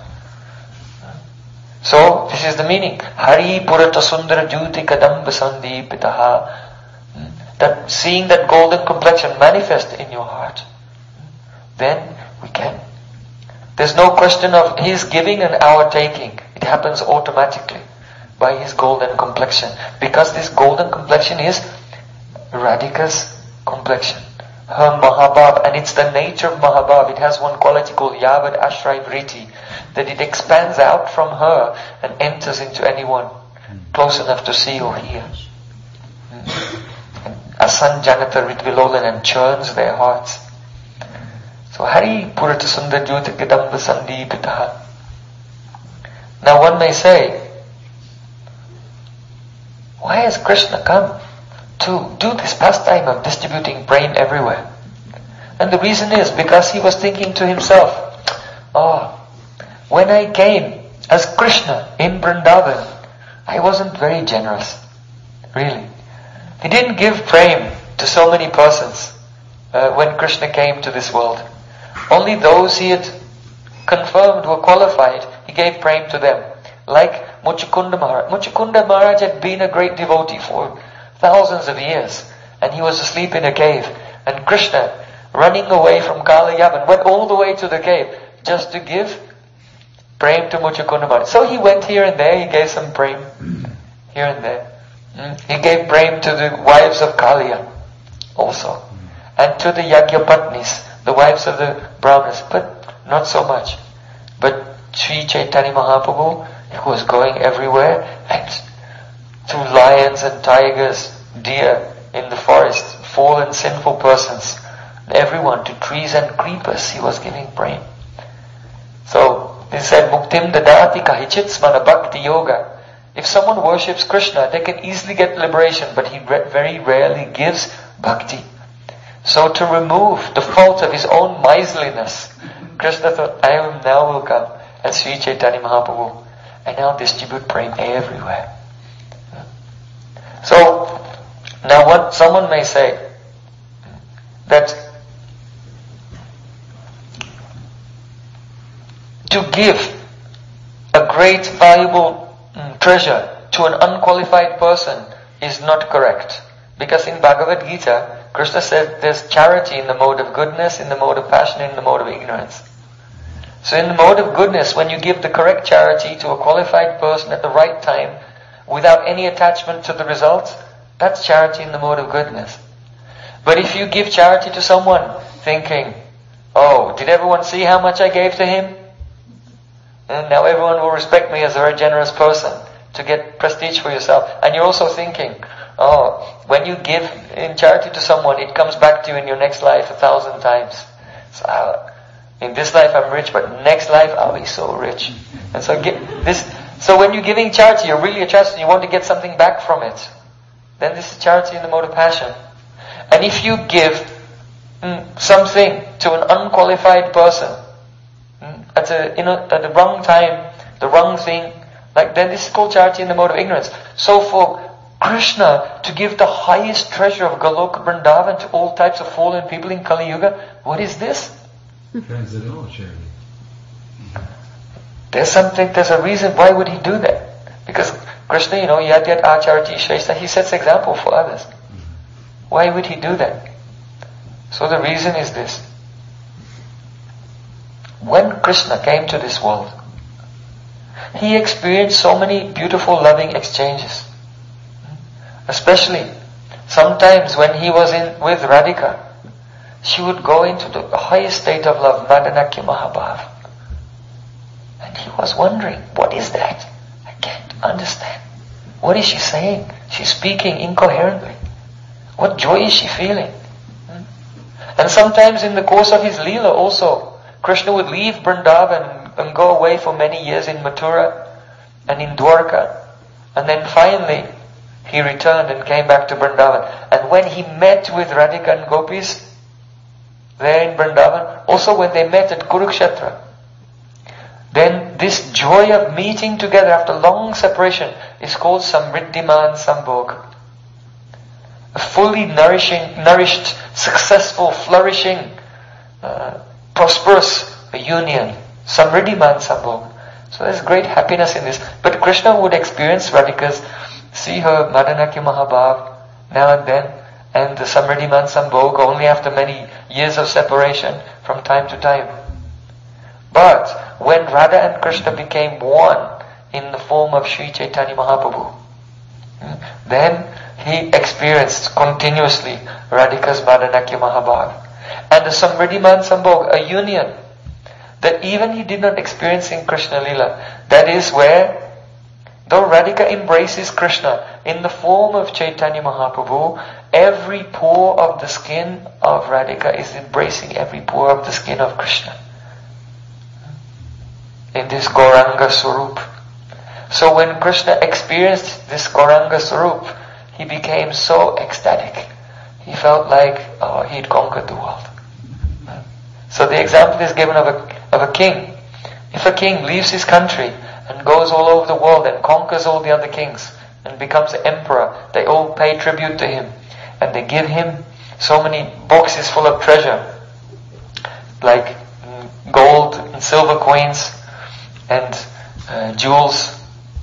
So, this is the meaning. Hari Purata Sundara Jyoti Kadamba Sandipitaha. That seeing that golden complexion manifest in your heart, then we can. There's no question of his giving and our taking. It happens automatically by his golden complexion. Because this golden complexion is Radhika's complexion. Her Mahabhav, and it's the nature of Mahabhav. It has one quality called Yavad Ashray Vritti, that it expands out from her and enters into anyone close enough to see or hear. Asan Janata Ritvilolan, and churns their hearts. So Hari Purata Sundar Jyoti Kadamba Sandipitaha. Now one may say, why has Krishna come to do this pastime of distributing prema everywhere? And the reason is because he was thinking to himself, when I came as Krishna in Vrindavan, I wasn't very generous. Really. He didn't give prema to so many persons when Krishna came to this world. Only those he had confirmed were qualified, he gave prema to them. Like Muchukunda Maharaj. Muchukunda Maharaj had been a great devotee for thousands of years, and he was asleep in a cave. And Krishna, running away from Kala Yavan, went all the way to the cave just to give prema to Muchukunda Maharaj. So he went here and there, he gave some prema here and there. He gave prema to the wives of Kaliya also, and to the Yagyapatnis, the wives of the Brahmanas, but not so much. But Sri Chaitanya Mahaprabhu, who was going everywhere, and to lions and tigers, deer in the forest, fallen sinful persons, everyone, to trees and creepers, he was giving prema. So, he said, Muktim dadati kahichit smana bhakti yoga. If someone worships Krishna, they can easily get liberation, but he very rarely gives bhakti. So to remove the fault of his own miserliness, Krishna thought, I now will come as Sri Chaitanya Mahaprabhu, and I'll distribute prema everywhere. So, now what someone may say, that to give a great valuable treasure to an unqualified person is not correct. Because in Bhagavad Gita, Krishna said there's charity in the mode of goodness, in the mode of passion, in the mode of ignorance. So in the mode of goodness, when you give the correct charity to a qualified person at the right time, without any attachment to the results, that's charity in the mode of goodness. But if you give charity to someone thinking, did everyone see how much I gave to him? And now everyone will respect me as a very generous person, to get prestige for yourself. And you're also thinking, when you give in charity to someone, it comes back to you in your next life 1,000 times. So in this life I'm rich, but next life I'll be so rich. And so so when you're giving charity, you're really a charity, you want to get something back from it. Then this is charity in the mode of passion. And if you give something to an unqualified person, at the wrong time, the wrong thing, then this is called charity in the mode of ignorance. So for Krishna to give the highest treasure of Goloka Vrindavan to all types of fallen people in Kali Yuga, what is this? Transcendental charity. There's a reason why would he do that? Because Krishna, yad yad acharati shreshtha, he sets example for others. Why would he do that? So the reason is this. When Krishna came to this world, he experienced so many beautiful loving exchanges. Especially, sometimes when he was with Radhika, she would go into the highest state of love, Madanakya Mahabhav. And he was wondering, what is that? I can't understand. What is she saying? She's speaking incoherently. What joy is she feeling? And sometimes in the course of his Leela also, Krishna would leave Vrindavan and go away for many years in Mathura and in Dwarka. And then finally, he returned and came back to Vrindavan. And when he met with Radhika and Gopis there in Vrindavan, also when they met at Kurukshetra, then this joy of meeting together after long separation is called Samriddhiman Sambhog. A fully nourished, successful, flourishing, prosperous union. Samriddhiman Sambhog. So there's great happiness in this. But Krishna would experience Radhika's, see her Madanakya Mahabhav now and then, and the Samriddhiman Sambhog only after many years of separation from time to time. But when Radha and Krishna became one in the form of Sri Chaitanya Mahaprabhu, then he experienced continuously Radhika's Madanakya Mahabhav. And the Samriddhiman Sambhog, a union that even he did not experience in Krishna Lila. That is where, though Radhika embraces Krishna in the form of Chaitanya Mahaprabhu, every pore of the skin of Radhika is embracing every pore of the skin of Krishna. In this Gauranga Swarup. So when Krishna experienced this Gauranga Swarup, he became so ecstatic. He felt like, he'd conquered the world. So the example is given of a king. If a king leaves his country and goes all over the world and conquers all the other kings and becomes an emperor, they all pay tribute to him. And they give him so many boxes full of treasure, like gold and silver coins and jewels.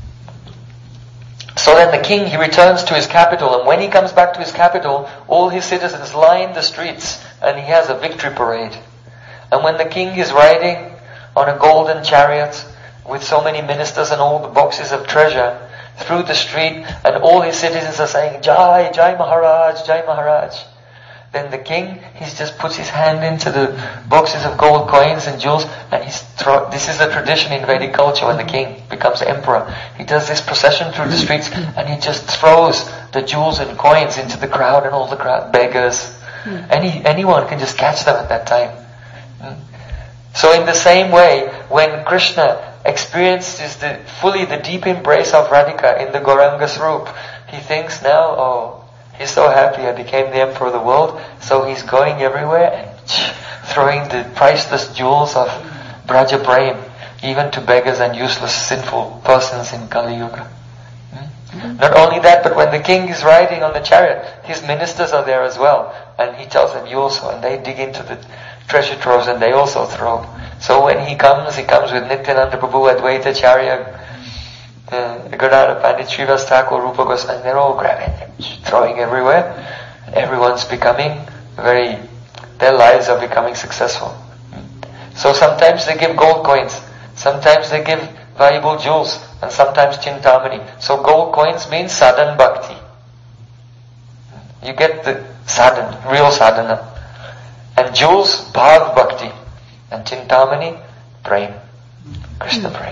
So then the king, he returns to his capital, and when he comes back to his capital, all his citizens line the streets and he has a victory parade. And when the king is riding on a golden chariot with so many ministers and all the boxes of treasure through the street, and all his citizens are saying, Jai, Jai Maharaj, Jai Maharaj. Then the king, he just puts his hand into the boxes of gold coins and jewels, and this is a tradition in Vedic culture when the king becomes emperor. He does this procession through the streets and he just throws the jewels and coins into the crowd, and all the crowd, beggars. Anyone can just catch them at that time. So in the same way, when Krishna experiences fully the deep embrace of Radhika in the Gauranga Swarup, he thinks now, he's so happy I became the emperor of the world, so he's going everywhere and throwing the priceless jewels of Braja Prem even to beggars and useless sinful persons in Kali Yuga. Not only that, but when the king is riding on the chariot, his ministers are there as well, and he tells them, you also, and they dig into the treasure troves and they also throw. So when he comes with Nityananda Prabhu, Advaita Charya, Gadadhar Pandit, Srivas Thakur, Rupa Goswami, and they're all grabbing them, throwing everywhere. Everyone's becoming their lives are becoming successful. So sometimes they give gold coins, sometimes they give valuable jewels, and sometimes Chintamani. So gold coins means sadhan bhakti. You get the sadhan, real sadhana. And jewels, bhav bhakti. And Chintamani, prem. Krishna Prem.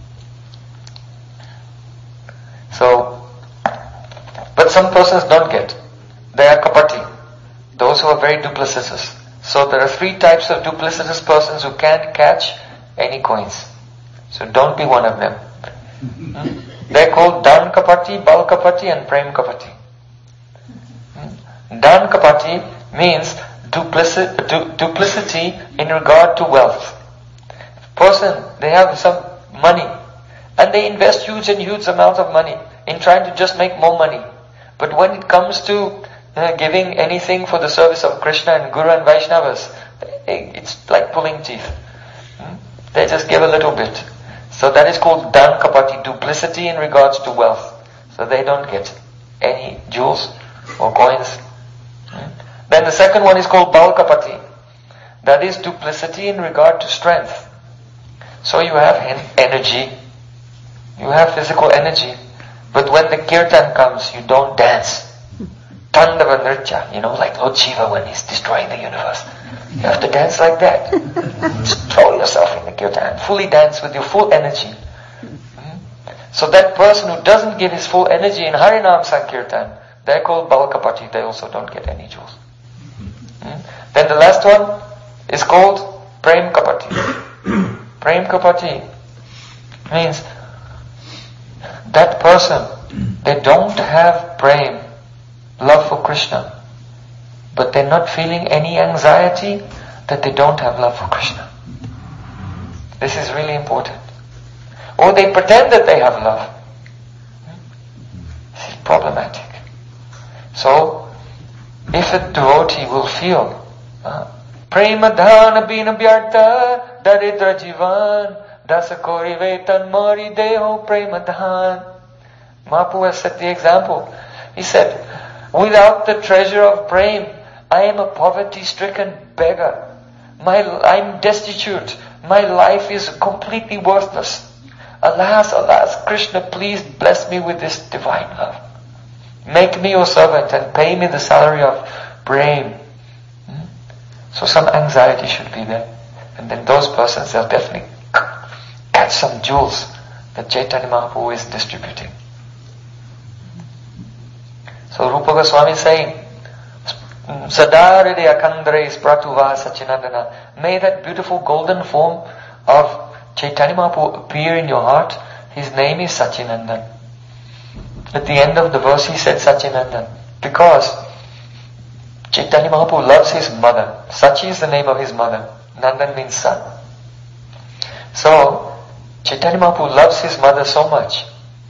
So, but some persons don't get. They are kapati. Those who are very duplicitous. So there are 3 types of duplicitous persons who can't catch any coins. So don't be one of them. They're called Dan Kapati, Bal Kapati and Prem Kapati. Dan Kapati means duplicity in regard to wealth. Person, they have some money and they invest huge amount of money in trying to just make more money. But when it comes to giving anything for the service of Krishna and Guru and Vaishnavas, it's like pulling teeth. They just give a little bit. So that is called Dan Kapati, duplicity in regards to wealth. So they don't get any jewels or coins. Then the second one is called Bal Kapati. That is duplicity in regard to strength. So you have energy, you have physical energy, but when the kirtan comes, you don't dance. Tandava Nritya, like Lord Shiva when he's destroying the universe. You have to dance like that. Just throw yourself in the kirtan, fully dance with your full energy. So that person who doesn't give his full energy in Harinam Sankirtan, they're called Bal Kapati, they also don't get any jewels. Then the last one is called Prem Kapati. Prem Kapati means that person, they don't have prem, love for Krishna, but they're not feeling any anxiety that they don't have love for Krishna. This is really important. Or they pretend that they have love. This is problematic. So, if a devotee will feel Prema dhana bina vyartha daridra jivan dasakori vetan mari deho prema dhan. Mahaprabhu has set the example. He said, without the treasure of prem, I am a poverty-stricken beggar. I'm destitute. My life is completely worthless. Alas, alas, Krishna, please bless me with this divine love. Make me your servant and pay me the salary of prem. So some anxiety should be there. And then those persons, they'll definitely catch some jewels that Chaitanya Mahaprabhu is distributing. So Rupa Goswami is saying, Sadaride Akandre Spratuva Sachinandana. May that beautiful golden form of Chaitanya Mahaprabhu appear in your heart. His name is Sachinandan. At the end of the verse he said Sachinandan. Because Chaitanya Mahaprabhu loves his mother. Sachi is the name of his mother. Nandan means son. So, Chaitanya Mahaprabhu loves his mother so much.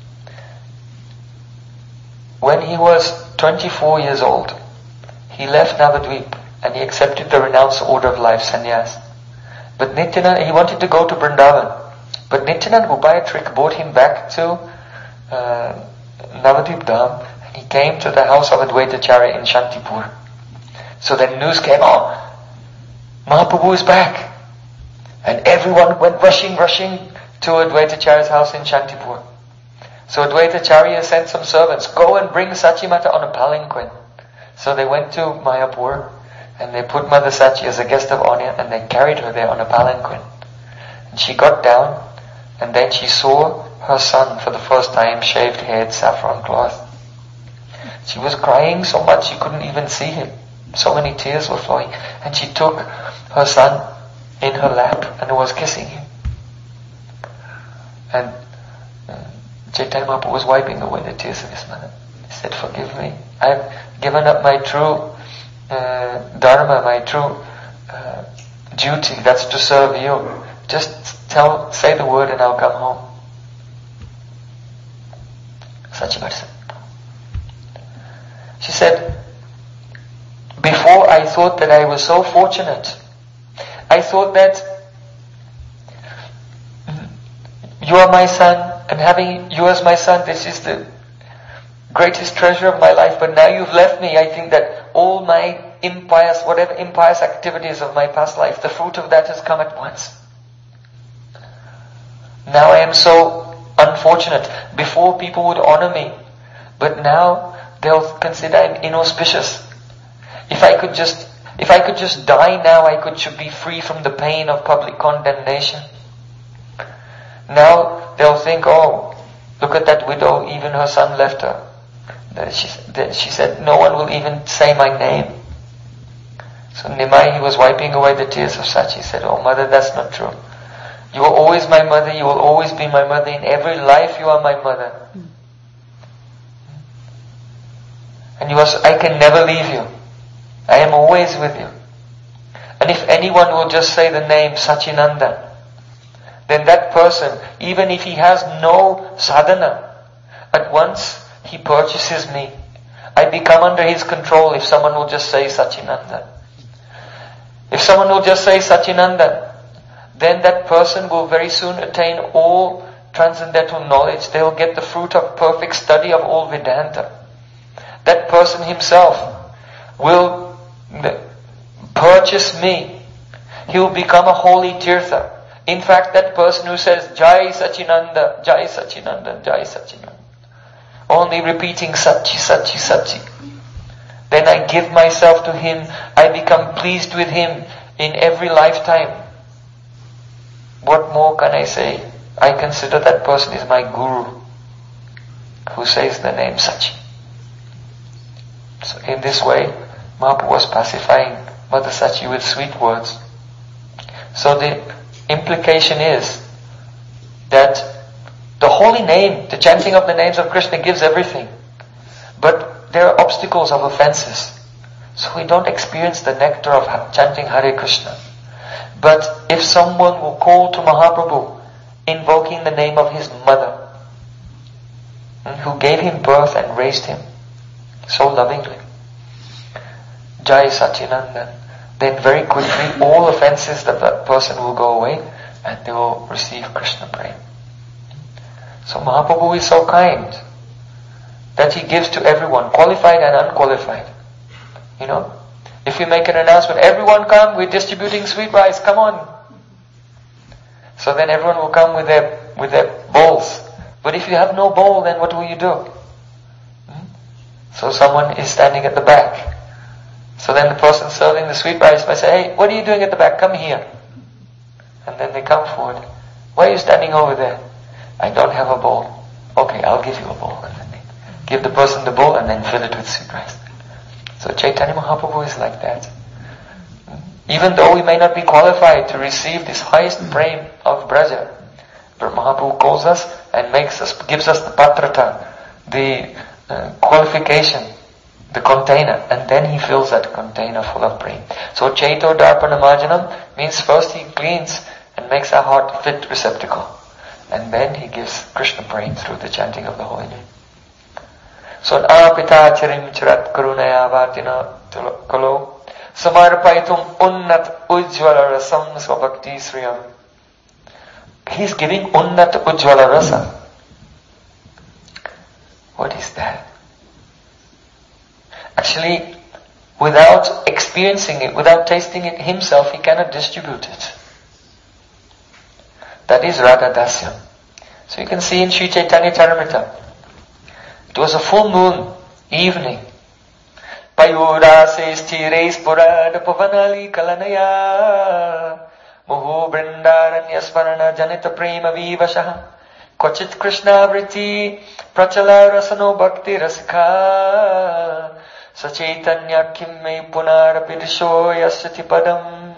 When he was 24 years old, he left Navadvip and he accepted the renounced order of life, sannyas. But Nityananda, he wanted to go to Vrindavan. But Nityananda, who by a trick brought him back to Navadvip Dham, and he came to the house of Advaitacharya in Shantipur. So then news came, Mahaprabhu is back. And everyone went rushing to Advaitacharya's house in Shantipur. So Advaitacharya sent some servants, go and bring Sachimata on a palanquin. So they went to Mayapur and they put Mother Sachi as a guest of honor and they carried her there on a palanquin. And she got down and then she saw her son for the first time, shaved head, saffron cloth. She was crying so much she couldn't even see him. So many tears were flowing. And she took her son in her lap and was kissing him. And Chaitanya Mahaprabhu was wiping away the tears of his mother. He said, forgive me. I've given up my true dharma, my true duty. That's to serve you. Just say the word and I'll come home. Sachimata. She said, before I thought that I was so fortunate. I thought that you are my son, and having you as my son, this is the greatest treasure of my life. But now you've left me, I think that all my whatever impious activities of my past life, the fruit of that has come at once. Now I am so unfortunate. Before people would honor me, but now they'll consider I'm inauspicious. If I could just die now, I should be free from the pain of public condemnation. Now they'll think, oh, look at that widow, even her son left her. She said, no one will even say my name. So Nimai, he was wiping away the tears of Sachi. He said, oh mother, that's not true. You are always my mother, you will always be my mother. In every life you are my mother. And I can never leave you. I am always with you. And if anyone will just say the name Sachinanda, then that person, even if he has no sadhana, at once he purchases me. I become under his control if someone will just say Sachinanda. If someone will just say Sachinanda, then that person will very soon attain all transcendental knowledge. They will get the fruit of perfect study of all Vedanta. That person himself will purchase me. He will become a holy tirtha. In fact, that person who says Jai Sachinanda, Jai Sachinanda, Jai Sachinanda, only repeating Sachi, Sachi, Sachi, then I give myself to him, I become pleased with him in every lifetime. What more can I say? I consider that person is my guru who says the name Sachi. So in this way, Mahaprabhu was pacifying Mother Sachi with sweet words. So the implication is that the holy name, the chanting of the names of Krishna gives everything. But there are obstacles of offenses. So we don't experience the nectar of chanting Hare Krishna. But if someone will call to Mahaprabhu, invoking the name of his mother, who gave him birth and raised him so lovingly, Jai Sachinandan, then very quickly all offenses of that person will go away and they will receive Krishna Prem. So Mahaprabhu is so kind that he gives to everyone, qualified and unqualified. If we make an announcement, everyone come, we're distributing sweet rice, come on. So then everyone will come with their bowls. But if you have no bowl, then what will you do? So someone is standing at the back. So then the person serving the sweet rice might say, hey, what are you doing at the back? Come here. And then they come forward. Why are you standing over there? I don't have a bowl. Okay, I'll give you a bowl. And then they give the person the bowl and then fill it with sweet rice. So Chaitanya Mahaprabhu is like that. Even though we may not be qualified to receive this highest prem of Braja, but Mahaprabhu calls us and gives us the patrata, the qualification, the container, and then he fills that container full of prem. So Chaito Darpana Marjanam means first he cleans and makes our heart fit receptacle. And then he gives Krishna prem through the chanting of the holy name. So apita charim charat karunaya vartina kalo samarpaitum unnat ujjvala rasam svabhakti sriyam. He's giving unnat ujjvala rasa. What is that? Actually, without experiencing it, without tasting it himself, he cannot distribute it. That is Radha Dasyam. So you can see in Sri Chaitanya Charitamrita, it was a full moon evening. Payura says Chire Spurad Pavanali Kalanaya Muhu Brindaranya Smarana Janita Prema Vivashaha Kochit Krishna Vriti Prachala Rasano Bhakti Rasika Sachaitanya Kimme Punarapidisho Yasyati Padam.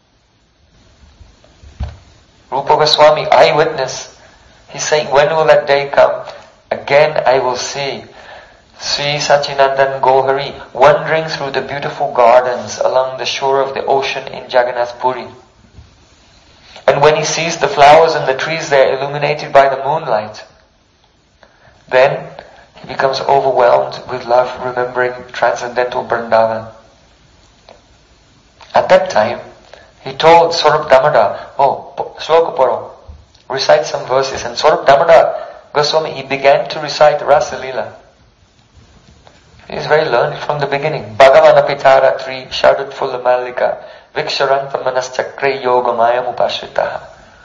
Rupa Goswami, eyewitness, he's saying, when will that day come? Again I will see Sri Sachinandan Gohari wandering through the beautiful gardens along the shore of the ocean in Jagannath Puri. And when he sees the flowers and the trees there illuminated by the moonlight, then he becomes overwhelmed with love, remembering transcendental Vrindavan. At that time, he told Swarup Damodar, Sloka Paro, recite some verses. And Swarup Damodar Goswami, he began to recite Rasa Leela. He is very learned from the beginning. Bhagavana Pitara Tri Shadut Fulla Malika Viksharanta Manas Chakre Yoga Mayam Upashritaha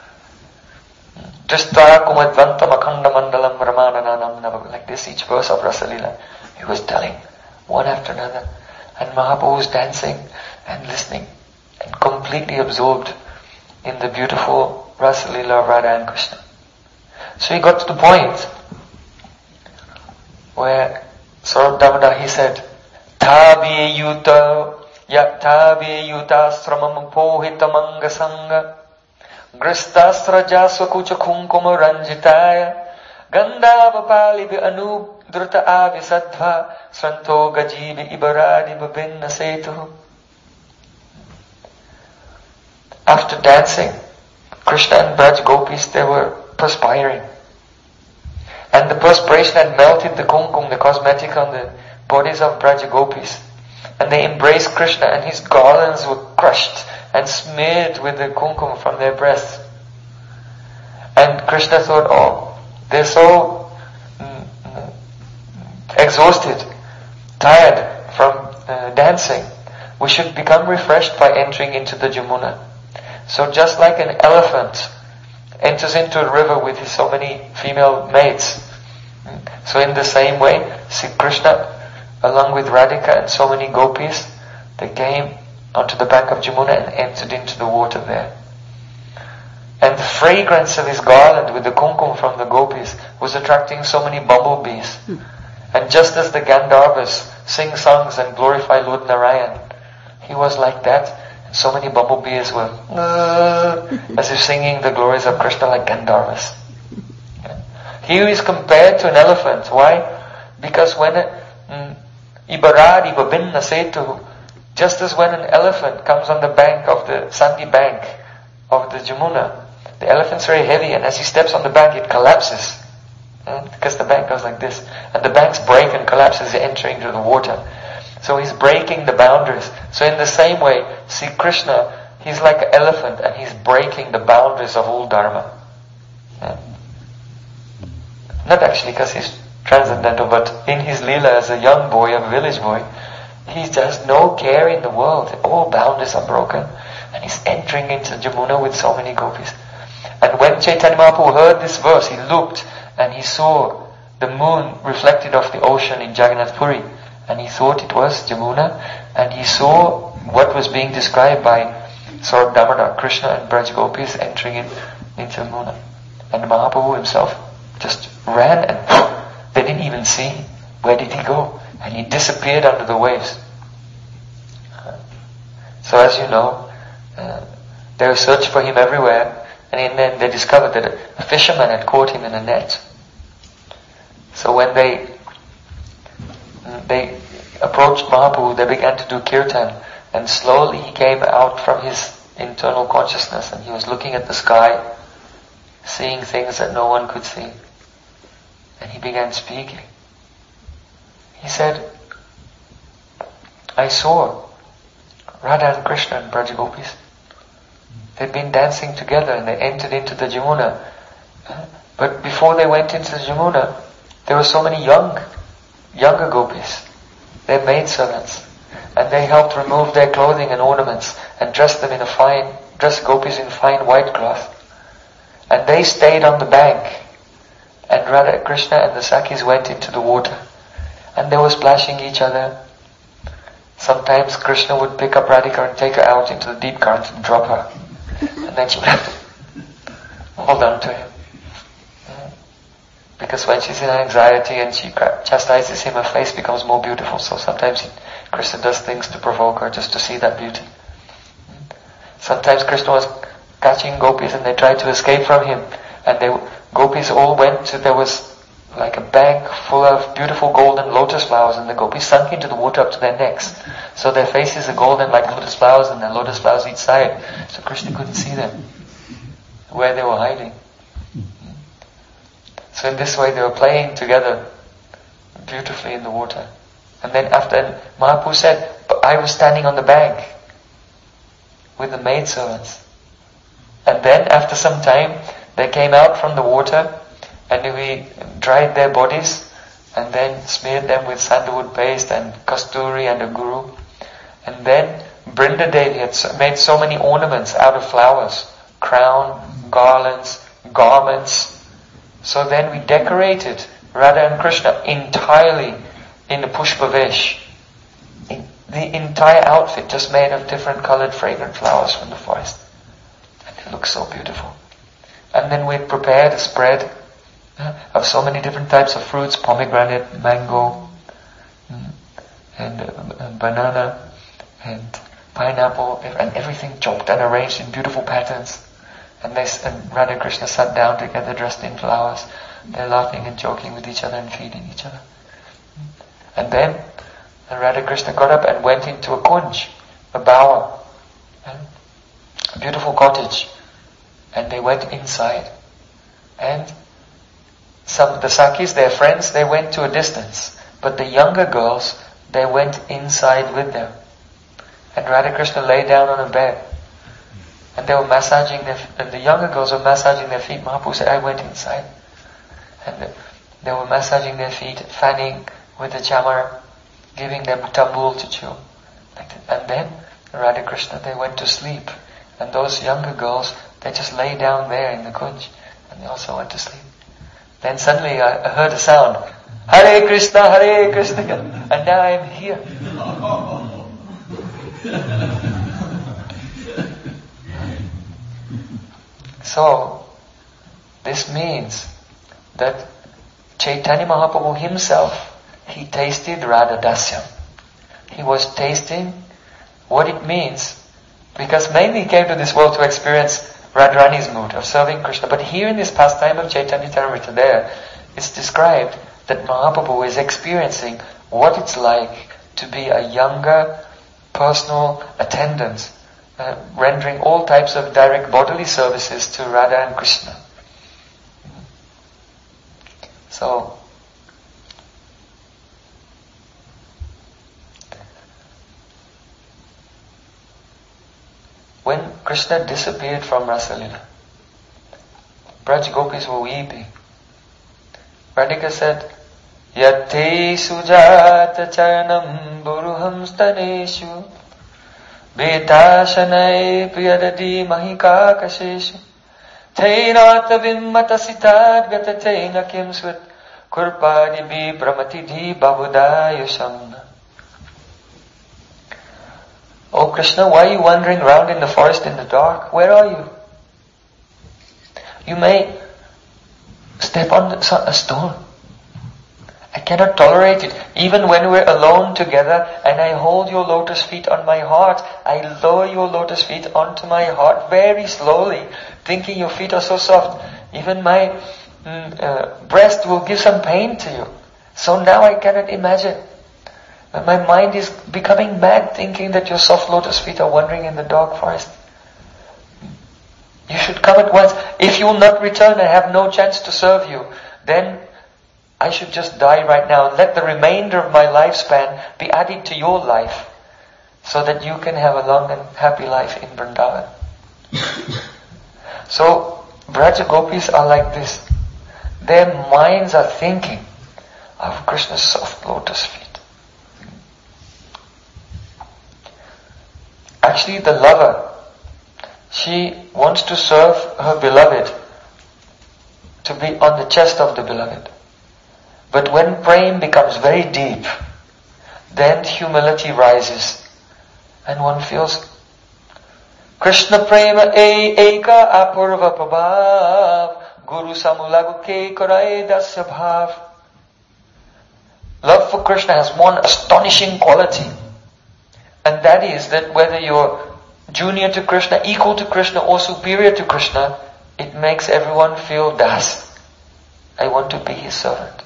Tristara Kumadvanta Makhanda Mandalam Ramananam. Like this, each verse of Rasa Leela, he was telling one after another. And Mahaprabhu was dancing and listening and completely absorbed in the beautiful Rasa Leela of Radha and Krishna. So he got to the point where Sarup Damodar, he said, Tabi yuta sramam pohitamanga sanga Gristasra jasva kucha kunkuma ranjitaya Gandhava palibi anudruta avisadva Sranto gajibi ibaradi babinna setu. After dancing, Krishna and Braj Gopis, they were perspiring. And the perspiration had melted the kumkum, the cosmetic on the bodies of Braj Gopis. And they embraced Krishna and his garlands were crushed and smeared with the kumkum from their breasts. And Krishna thought, oh, they're so exhausted, tired from dancing. We should become refreshed by entering into the Jamuna. So just like an elephant enters into a river with his so many female mates, so in the same way, Sri Krishna, along with Radhika and so many gopis, they came onto the bank of Jamuna and entered into the water there. And the fragrance of his garland with the kumkum from the gopis was attracting so many bumblebees. And just as the Gandharvas sing songs and glorify Lord Narayan, he was like that. So many bumblebees were as if singing the glories of Krishna like Gandharvas. Here is compared to an elephant. Why? Because when Ibaradi Babinna Setu, just as when an elephant comes on the bank of the sandy bank of the Jamuna, the elephant's very heavy, and as he steps on the bank it collapses. Because the bank goes like this. And the banks break and collapse as they enter into the water. So he's breaking the boundaries. So in the same way, see Krishna, he's like an elephant and he's breaking the boundaries of all dharma. Not actually because he's transcendental, but in his lila as a young boy, a village boy, he has no care in the world. All boundaries are broken. And he's entering into Jamuna with so many gopis. And when Chaitanya Mahaprabhu heard this verse, he looked and he saw the moon reflected off the ocean in Jagannath Puri. And he thought it was Jamuna, and he saw what was being described by Sarup Damodar, Krishna and Braj Gopis entering into Jamuna. And Mahaprabhu himself just ran and they didn't even see him. Where did he go? And he disappeared under the waves. So as you know, they searched for him everywhere, and then they discovered that a fisherman had caught him in a net. So when they approached Mahaprabhu, they began to do kirtan, and slowly he came out from his internal consciousness and he was looking at the sky, seeing things that no one could see. And he began speaking. He said, I saw Radha and Krishna and Braj Gopis. They'd been dancing together and they entered into the Jamuna. But before they went into the Jamuna, there were so many younger gopis, their maidservants, and they helped remove their clothing and ornaments and dress gopis in fine white cloth. And they stayed on the bank, and Radha, Krishna and the Sakhis went into the water, and they were splashing each other. Sometimes Krishna would pick up Radhika and take her out into the deep current and drop her, and then she would have to hold on to him. Because when she's in anxiety and she chastises him, her face becomes more beautiful. So sometimes Krishna does things to provoke her just to see that beauty. Sometimes Krishna was catching gopis and they tried to escape from him. And gopis all went to, there was like a bank full of beautiful golden lotus flowers, and the gopis sunk into the water up to their necks. So their faces are golden like lotus flowers, and there are lotus flowers each side. So Krishna couldn't see them, where they were hiding. So in this way they were playing together beautifully in the water. And then after, Mahaprabhu said, but I was standing on the bank with the maidservants. And then after some time, they came out from the water and we dried their bodies and then smeared them with sandalwood paste and kasturi and a guru. And then Brinda Devi had made so many ornaments out of flowers, crown, garlands, garments. So then we decorated Radha and Krishna entirely in the Pushpavesh. The entire outfit just made of different colored fragrant flowers from the forest. And it looked so beautiful. And then we prepared a spread of so many different types of fruits, pomegranate, mango, and banana, and pineapple, and everything chopped and arranged in beautiful patterns. And Radha Krishna sat down together dressed in flowers. They're laughing and joking with each other and feeding each other. And then Radha Krishna got up and went into a kunj, a bower, a beautiful cottage. And they went inside. And some of the Sakis, their friends, they went to a distance. But the younger girls, they went inside with them. And Radha Krishna lay down on a bed. And they were massaging the younger girls were massaging their feet. Mahaprabhu said, I went inside. And they were massaging their feet, fanning with the chamar, giving them tambul to chew. And then Radha Krishna, they went to sleep. And those younger girls, they just lay down there in the kunj. And they also went to sleep. Then suddenly I heard a sound. Hare Krishna, Hare Krishna. And now I am here. So, this means that Chaitanya Mahaprabhu himself, he tasted Radha Dasyam. He was tasting what it means, because mainly he came to this world to experience Radharani's mood of serving Krishna. But here in this pastime of Chaitanya Charitamrita, there, it's described that Mahaprabhu is experiencing what it's like to be a younger personal attendant, rendering all types of direct bodily services to Radha and Krishna. So, when Krishna disappeared from Rasalila, Braj Gopis were weeping. Radhika said, Yate sujata charanam buruham staneshu Betashanai priyadadi mahika kasheshu Thainata vimmata sitad gatateina kimswat Kurpadi bi brahmatidhi babudayusam. Oh Krishna, why are you wandering around in the forest in the dark? Where are you? You may step on a stone. I cannot tolerate it. Even when we're alone together and I hold your lotus feet on my heart, I lower your lotus feet onto my heart very slowly, thinking your feet are so soft. Even my breast will give some pain to you. So now I cannot imagine. My mind is becoming mad thinking that your soft lotus feet are wandering in the dark forest. You should come at once. If you will not return, I have no chance to serve you. Then I should just die right now and let the remainder of my lifespan be added to your life so that you can have a long and happy life in Vrindavan. So, Braja Gopis are like this. Their minds are thinking of Krishna's soft lotus feet. Actually, the lover, she wants to serve her beloved, to be on the chest of the beloved. But when prem becomes very deep, then humility rises. And one feels, Krishna prema eka apurva prabhav, guru samulagu ke karai dasya bhav. Love for Krishna has one astonishing quality. And that is that whether you're junior to Krishna, equal to Krishna, or superior to Krishna, it makes everyone feel das. I want to be his servant.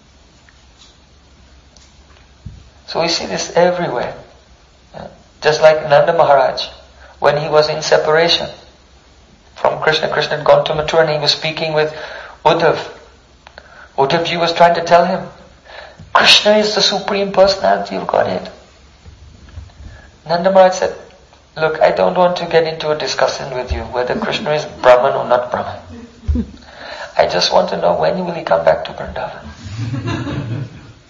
So we see this everywhere. Just like Nanda Maharaj, when he was in separation from Krishna, Krishna had gone to Mathura and he was speaking with Uddhav. Uddhavji was trying to tell him, Krishna is the Supreme Personality of Godhead. Nanda Maharaj said, look, I don't want to get into a discussion with you whether Krishna is Brahman or not Brahman. I just want to know when will he come back to Vrindavan.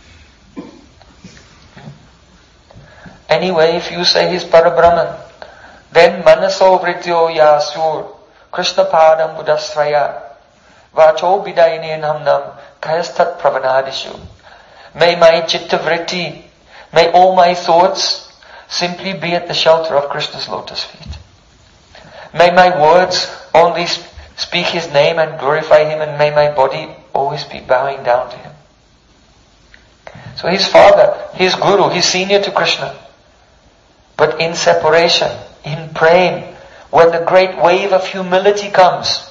Anyway, if you say he's Parabrahman, then Manaso Vrityo Yasur Krishna Padam Buddhasraya Vacho Bidayini Namnam Kayastat Pravanadishu. May my chitta vritti, may all my thoughts simply be at the shelter of Krishna's lotus feet. May my words only speak his name and glorify him, and may my body always be bowing down to him. So his father, his guru, he's senior to Krishna. But in separation, in praying, when the great wave of humility comes,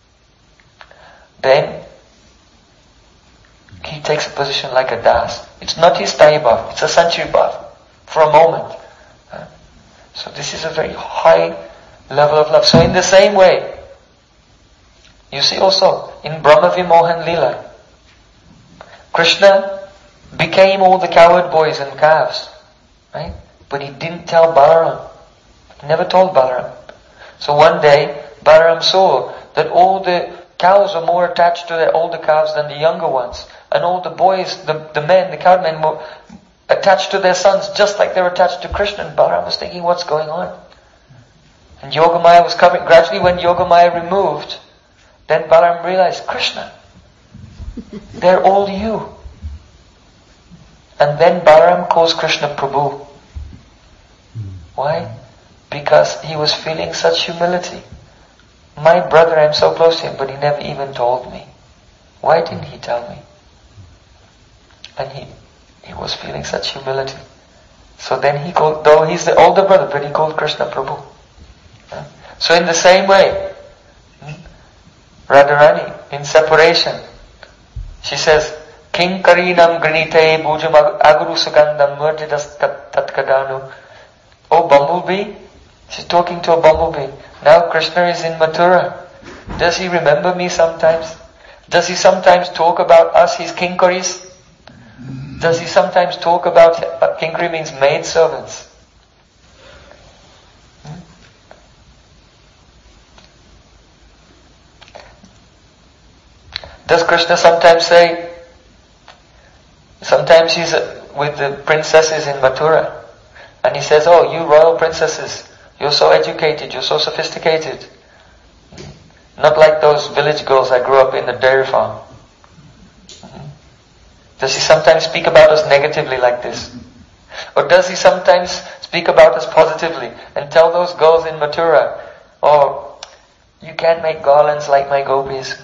then he takes a position like a das. It's not his Thai bhav, it's a Sanchari bhav, for a moment. So this is a very high level of love. So in the same way, you see also in Brahma Vimohan Leela, Krishna became all the cowherd boys and calves, right? But he didn't tell Balaram. He never told Balaram. So one day, Balaram saw that all the cows were more attached to their older calves than the younger ones. And all the boys, the men, the cowherd men were attached to their sons just like they were attached to Krishna. And Balaram was thinking, what's going on? And Yogamaya was covering. Gradually when Yogamaya removed, then Balaram realized, Krishna, they're all you. And then Balaram calls Krishna Prabhu. Why? Because he was feeling such humility. My brother, I'm so close to him, but he never even told me. Why didn't he tell me? And he was feeling such humility. So then he called, though he's the older brother, but he called Krishna Prabhu. So in the same way, Radharani, in separation, she says, Kinkarinam granite bhujam aguru sugandam murjidas tatkadanu. Oh bumblebee, she's talking to a bumblebee. Now Krishna is in Mathura. Does he remember me sometimes? Does he sometimes talk about us, his kinkaris? Does he sometimes talk about, kinkari means maidservants. Does Krishna sometimes say, sometimes he's with the princesses in Mathura, and he says, oh, you royal princesses, you're so educated, you're so sophisticated. Not like those village girls I grew up in the dairy farm. Does he sometimes speak about us negatively like this? Or does he sometimes speak about us positively and tell those girls in Mathura, oh, you can't make garlands like my gopis.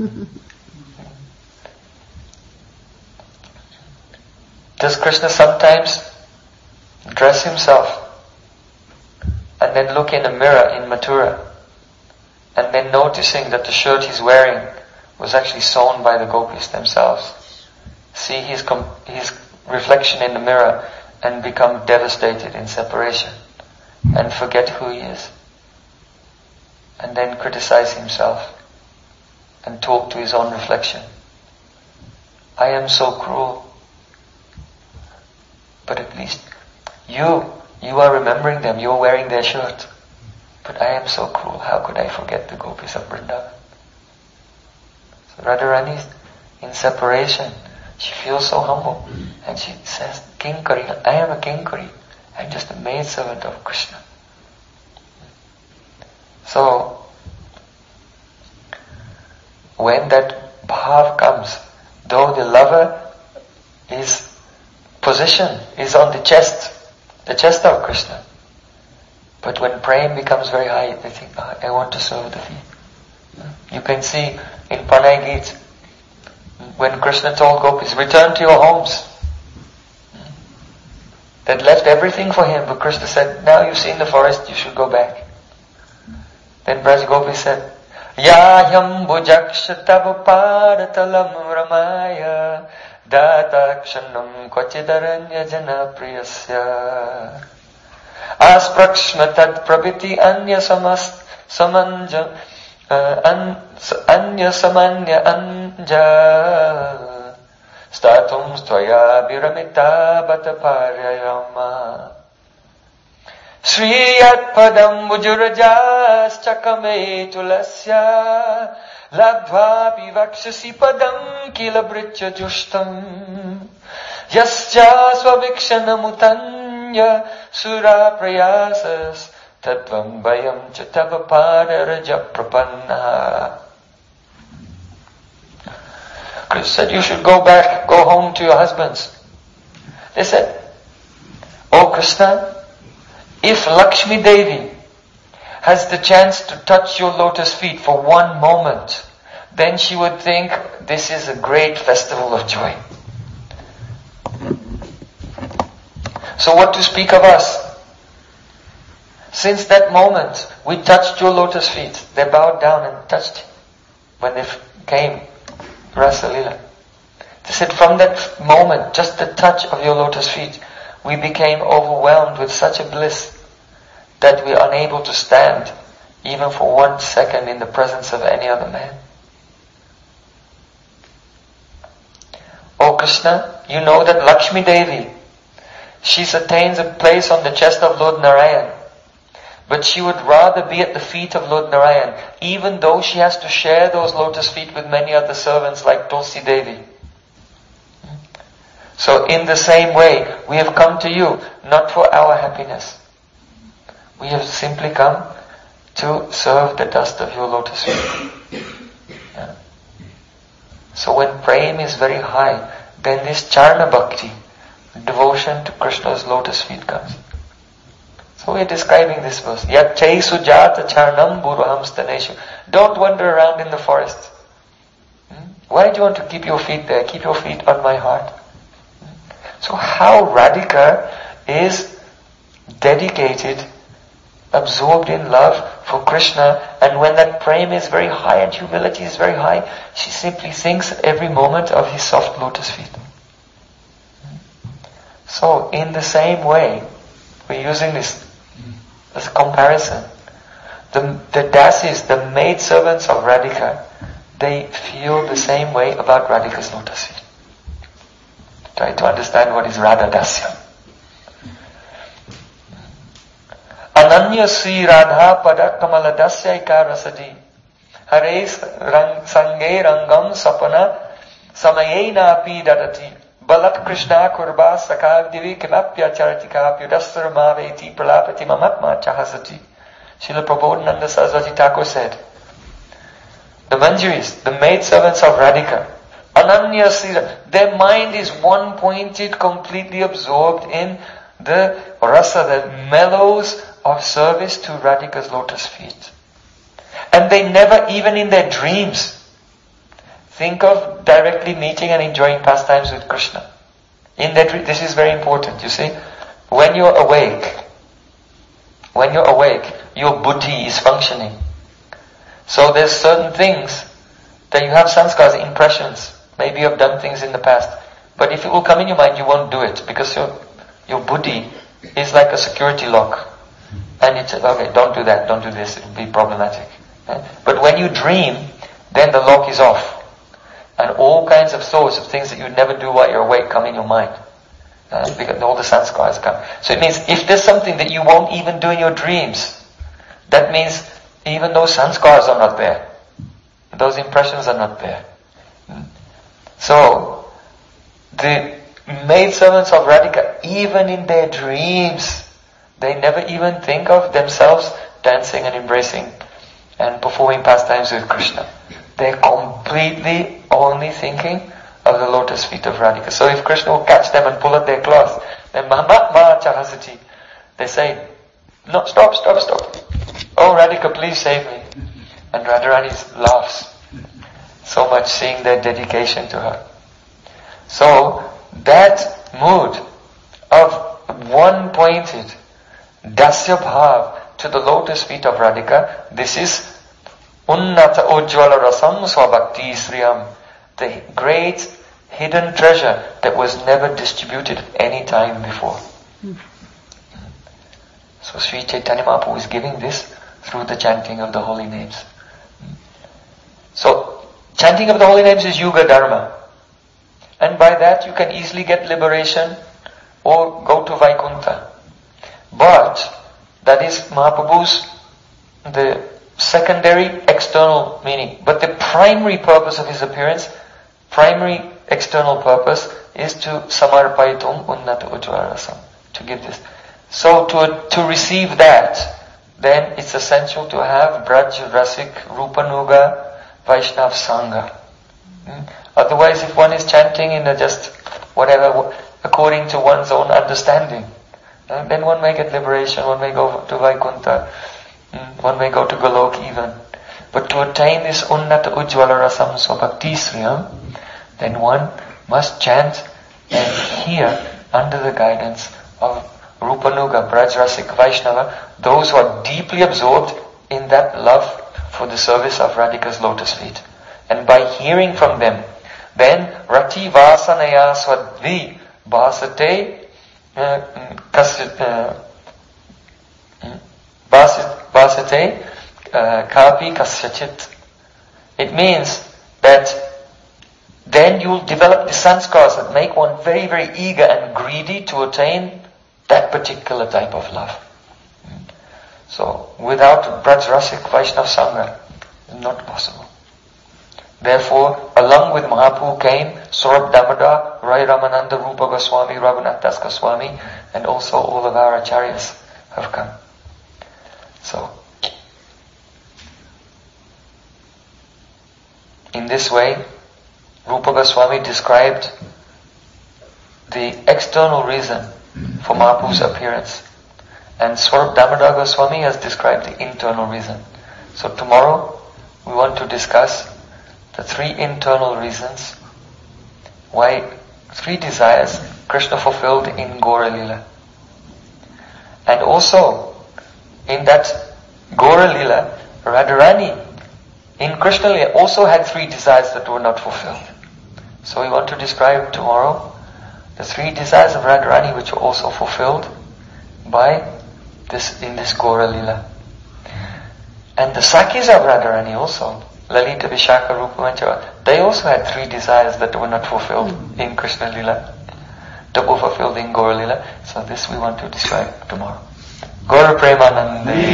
Does Krishna sometimes dress himself and then look in a mirror in Mathura and then noticing that the shirt he's wearing was actually sewn by the gopis themselves? See his reflection in the mirror and become devastated in separation and forget who he is, and then criticize himself and talk to his own reflection. I am so cruel. But at least you are remembering them, you're wearing their shirt. But I am so cruel, how could I forget the gopis of Vrindavan? So Radharani, in separation, she feels so humble. And she says, Kinkari, I am a Kinkari. I'm just a maidservant of Krishna. So, when that bhav comes, though the lover is position is on the chest of Krishna. But when praying becomes very high, they think, I want to serve the feet. You can see in Panay Geet, when Krishna told gopis, return to your homes. They'd left everything for him, but Krishna said, now you've seen the forest, you should go back. Then Braj Gopi said, Yahyam bhujaksha tav paratalam ramaya Datakshanam kvachidaranya jana priyasya Asprakshna tad prabhiti anya samanya anja Statum stvaya viramita bata paryayama Sriyat padam bujurajas chakame tulasya Labdva vivakshasi padam kila bricha jushtam Yascha svavikshana sura prayasas Tatvam bayam chatava padaraja prapanna. Krishna said, you should go back, go home to your husbands. They said, oh Krishna, if Lakshmi Devi has the chance to touch your lotus feet for one moment, then she would think this is a great festival of joy. So what to speak of us? Since that moment, we touched your lotus feet. They bowed down and touched when they came Rasa Lila. They said, from that moment, just the touch of your lotus feet, we became overwhelmed with such a bliss that we are unable to stand even for 1 second in the presence of any other man. O Krishna, you know that Lakshmi Devi, she attains a place on the chest of Lord Narayan, but she would rather be at the feet of Lord Narayan, even though she has to share those lotus feet with many other servants like Tulsi Devi. So in the same way, we have come to you, not for our happiness. We have simply come to serve the dust of your lotus feet. Yeah. So when prema is very high, then this charna bhakti, devotion to Krishna's lotus feet comes. So we are describing this verse. Yachai sujata charnam buraham staneshu. Don't wander around in the forest. Why do you want to keep your feet there? Keep your feet on my heart. So how Radhika is dedicated, absorbed in love for Krishna, and when that prema is very high and humility is very high, she simply thinks every moment of his soft lotus feet. So in the same way, we're using this as a comparison. The dasis, the maidservants of Radhika, they feel the same way about Radhika's lotus feet. Try to understand what is Radha Dasya. Ananya Sri Radha Pada Kamala Dasya Ikarasati Hare Sange Rangam Sapana Samayena Api Dadati Balat Krishna Kurba Sakav Divi Kimapya Charatika Pyudastra Maveti Pralapati Mamatma Chahasati. Srila Prabodhananda Saraswati Thakur said, the Manjaris, the maidservants of Radhika, Ananya Sira, their mind is one-pointed, completely absorbed in the rasa, the mellows of service to Radhika's lotus feet. And they never, even in their dreams, think of directly meeting and enjoying pastimes with Krishna. In their this is very important, you see. When you're awake, your buddhi is functioning. So there's certain things that you have sanskars, impressions. Maybe you have done things in the past. But if it will come in your mind, you won't do it. Because your buddhi is like a security lock. And it's, okay, don't do that, don't do this, it will be problematic. But when you dream, then the lock is off. And all kinds of thoughts of things that you'd never do while you're awake come in your mind. Because all the sanskars come. So it means if there's something that you won't even do in your dreams, that means even those sanskars are not there. Those impressions are not there. So, the maidservants of Radhika, even in their dreams, they never even think of themselves dancing and embracing and performing pastimes with Krishna. They're completely only thinking of the lotus feet of Radhika. So if Krishna will catch them and pull at their cloth, then Mahatma Chahasati, they say, no, stop. Oh Radhika, please save me. And Radharani laughs so much seeing their dedication to her. So that mood of one-pointed dasya bhav to the lotus feet of Radhika, this is unnata ujjvala rasam swabhakti sriyam, the great hidden treasure that was never distributed at any time before. So Sri Chaitanya Mahaprabhu is giving this through the chanting of the holy names. So, chanting of the holy names is Yuga Dharma. And by that you can easily get liberation or go to Vaikuntha. But, that is Mahaprabhu's, the secondary external meaning. But the primary purpose of his appearance, primary external purpose, is to samarpaitum unnata ujvarasam, to give this. So to receive that, then it's essential to have Braj, Rasik, Rupanuga, Vaishnav Sangha. Otherwise, if one is chanting in just whatever, according to one's own understanding, then one may get liberation, one may go to Vaikuntha, one may go to Golok even. But to attain this Unnata Ujjvala Rasam Swabhaktisriyam, then one must chant and hear under the guidance of Rupanuga, Brajrasik, Vaishnava, those who are deeply absorbed in that love for the service of Radhika's lotus feet. And by hearing from them, then Rati Vasanaya Swadvi Basate Basate Kapi Kasyachit. It means that then you'll develop the sanskars that make one very, very eager and greedy to attain that particular type of love. So, without Brajrasik Vaishnav Sangha, it's not possible. Therefore, along with Mahaprabhu came Saurabh Damodar, Rai Ramananda, Rupa Goswami, Raghunath Das Goswami, and also all of our acharyas have come. So, in this way, Rupa Goswami described the external reason for Mahaprabhu's appearance. And Saurabh Damodar Goswami has described the internal reason. So tomorrow, we want to discuss the three internal reasons why three desires Krishna fulfilled in Gaura Lila. And also, in that Gaura Lila, Radharani in Krishna Lila also had three desires that were not fulfilled. So we want to describe tomorrow the three desires of Radharani which were also fulfilled by this in this Gaura Lila. And the Sakhis of Radharani also, Lalita, Vishakha, Rupa, Manchava, they also had three desires that were not fulfilled in Krishna Lila, that were fulfilled in Gaura Lila. So this we want to describe tomorrow. Gaura Premanande.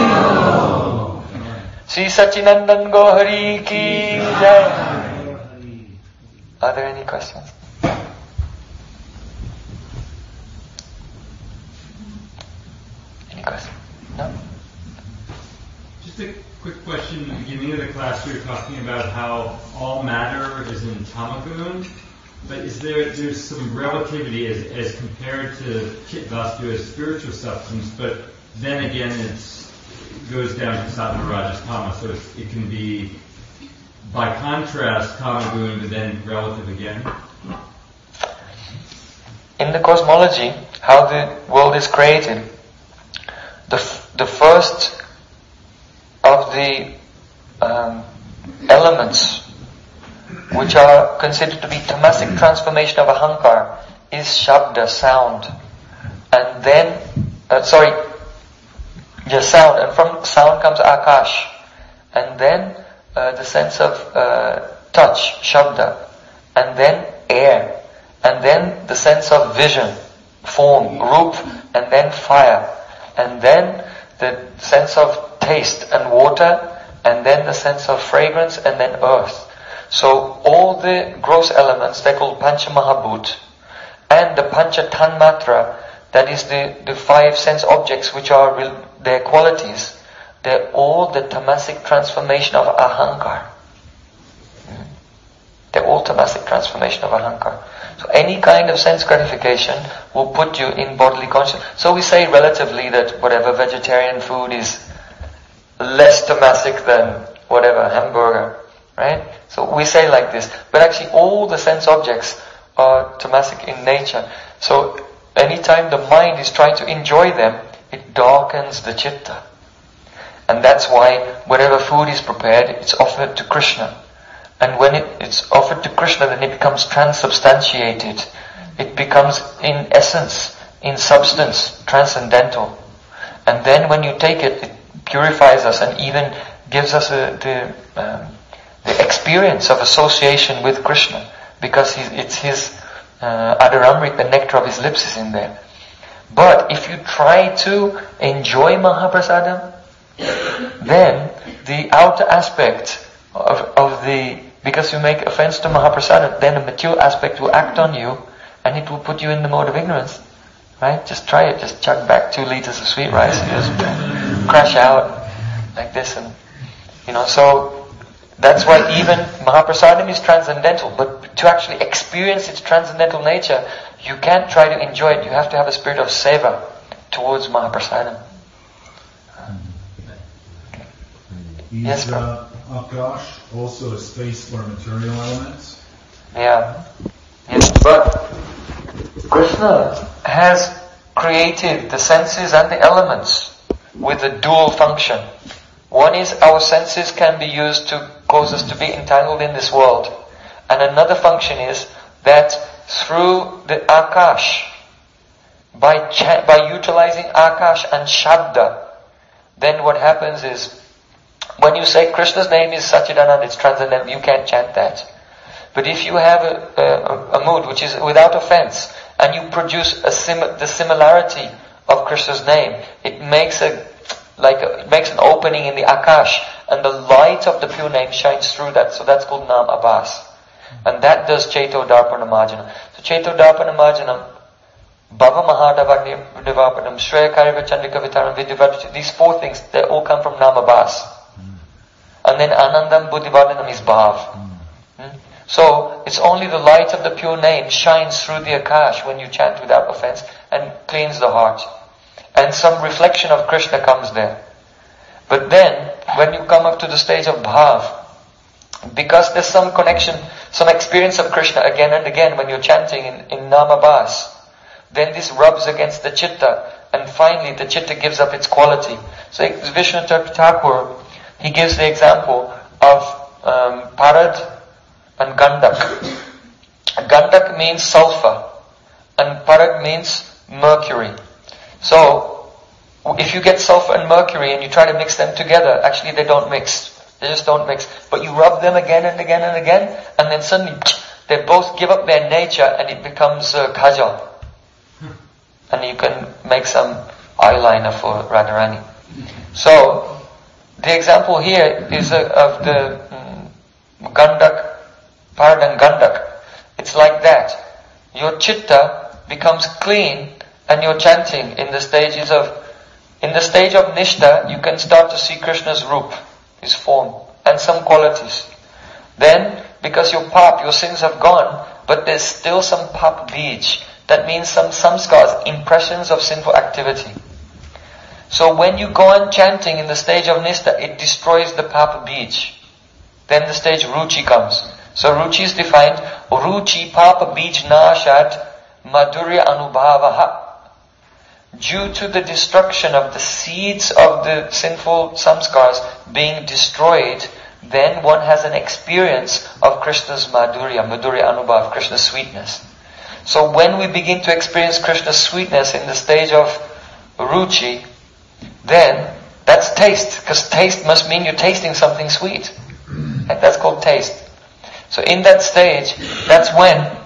Sri Sachinandan Gauri Ki Jai. Are there any questions? Any questions? No? Just a quick question. At the beginning of the class, we were talking about how all matter is in Tamagun, but there's some relativity as compared to Chit Vastu as spiritual substance, but then again it goes down to Sattva, Rajas, Tama, so it can be by contrast Tamagun, but then relative again. In the cosmology, how the world is created, the first of the elements which are considered to be tamasic transformation of ahankar is shabda, sound. And then, sound. And from sound comes akash. And then the sense of touch, shabda. And then air. And then the sense of vision, form, rup. And then fire. And then the sense of taste and water. And then the sense of fragrance. And then earth. So all the gross elements, they're called Pancha Mahabhut, and the Pancha Tanmatra, that is the five sense objects which are their qualities, they're all the tamasic transformation of ahankar. They're all tamasic transformation of ahankar. So any kind of sense gratification will put you in bodily consciousness. So we say relatively that whatever vegetarian food is less tamasic than whatever hamburger, right? So we say like this, but actually all the sense objects are tamasic in nature. So anytime the mind is trying to enjoy them, it darkens the chitta. And that's why whenever food is prepared, it's offered to Krishna. And when it's offered to Krishna, then it becomes transubstantiated. It becomes in essence, in substance, transcendental. And then when you take it, it purifies us and even gives us the experience of association with Krishna, because it's his Adaramrit, the nectar of his lips is in there. But if you try to enjoy Mahaprasadam, then the outer aspect because you make offense to Mahaprasadam, then the material aspect will act on you and it will put you in the mode of ignorance. Right? Just try it. Just chug back 2 liters of sweet rice and just crash out like this. And so that's why even Mahaprasadam is transcendental, but to actually experience its transcendental nature, you can't try to enjoy it. You have to have a spirit of seva towards Mahaprasadam. Is Akash also a space for material elements? Yeah. Yes, but Krishna has created the senses and the elements with a dual function. One is our senses can be used to cause us to be entangled in this world. And another function is that through the Akash, by utilizing Akash and Shabda, then what happens is, when you say Krishna's name is Satchidananda, it's transcendental, you can't chant that. But if you have a mood which is without offense, and you produce the similarity of Krishna's name, it makes an opening in the Akash, and the light of the pure name shines through that. So that's called Nam Abhas. And that does Chaito Darpana Marjanam. So Chaito Darpana Marjanam, Bhava Mahadavaparnam, Shreya Kariva Chandrika Vitaram, Vidyavadacha, these four things, they all come from Nam Abhas. And then Anandam Buddhivardhanam is Bhav. So it's only the light of the pure name shines through the Akash when you chant without offense and cleans the heart. And some reflection of Krishna comes there. But then, when you come up to the stage of Bhav, because there's some connection, some experience of Krishna again and again when you're chanting in Namabhas, then this rubs against the chitta, and finally the chitta gives up its quality. So Vishnu Thakur, he gives the example of Parad and Gandak. Gandak means sulfur, and Parad means mercury. So, if you get sulfur and mercury and you try to mix them together, actually they don't mix. They just don't mix. But you rub them again and again and again, and then suddenly they both give up their nature and it becomes kajal. And you can make some eyeliner for Radharani. So, the example here is of the Gandak, Parad and Gandak. It's like that. Your chitta becomes clean and you're chanting in the stage of Nishta, you can start to see Krishna's roop, his form, and some qualities. Then, because your sins have gone, but there's still some pap bij. That means some samskars, impressions of sinful activity. So when you go on chanting in the stage of Nishta, it destroys the pap bij. Then the stage Ruchi comes. So Ruchi is defined, Ruchi papa bij nashat madhurya anubhavaha. Due to the destruction of the seeds of the sinful samskars being destroyed, then one has an experience of Krishna's madhurya anubhav, Krishna's sweetness. So when we begin to experience Krishna's sweetness in the stage of Ruchi, then that's taste, because taste must mean you're tasting something sweet. And that's called taste. So in that stage, that's when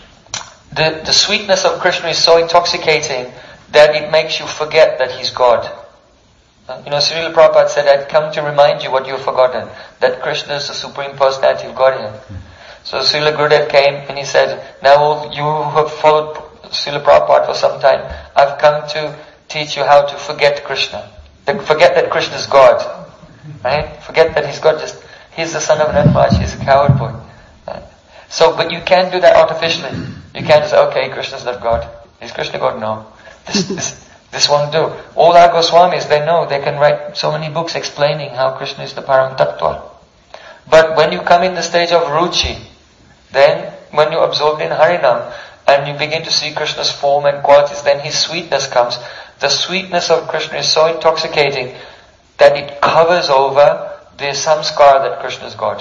the sweetness of Krishna is so intoxicating that it makes you forget that He's God. Srila Prabhupada said, I'd come to remind you what you've forgotten, that Krishna is the Supreme Personality of Godhead. So Srila Gurudev came and he said, now you have followed Srila Prabhupada for some time, I've come to teach you how to forget Krishna. Forget that Krishna is God. Right? Forget that He's God. He's the son of Nanraj, He's a coward boy. Right? So, but you can't do that artificially. You can't just say, okay, Krishna's not God. Is Krishna God? No. This won't do. All our Goswamis, they know, they can write so many books explaining how Krishna is the Param Tattva. But when you come in the stage of Ruchi, then when you're absorbed in Harinam, and you begin to see Krishna's form and qualities, then His sweetness comes. The sweetness of Krishna is so intoxicating that it covers over the samskar that Krishna is God.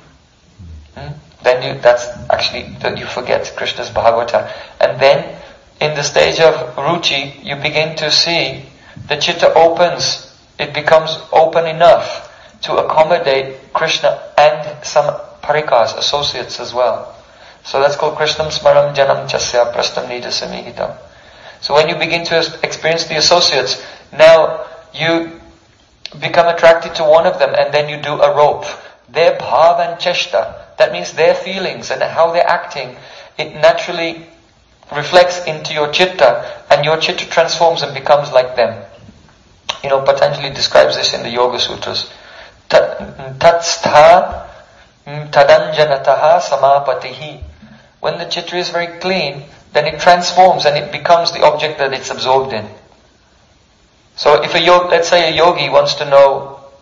Then you forget Krishna's Bhagavata. And then, in the stage of Ruchi, you begin to see the chitta opens. It becomes open enough to accommodate Krishna and some parikas, associates as well. So that's called Krishnam Smaram Janam Chasya Prastam Nida Samihitam. So when you begin to experience the associates, now you become attracted to one of them and then you do a rope. Their bhav and cheshta, that means their feelings and how they're acting, it naturally reflects into your chitta, and your chitta transforms and becomes like them. Patanjali describes this in the Yoga Sutras. Tatstha tadanjanataha samapatihi. When the chitta is very clean, then it transforms and it becomes the object that it's absorbed in. So if let's say a yogi wants to know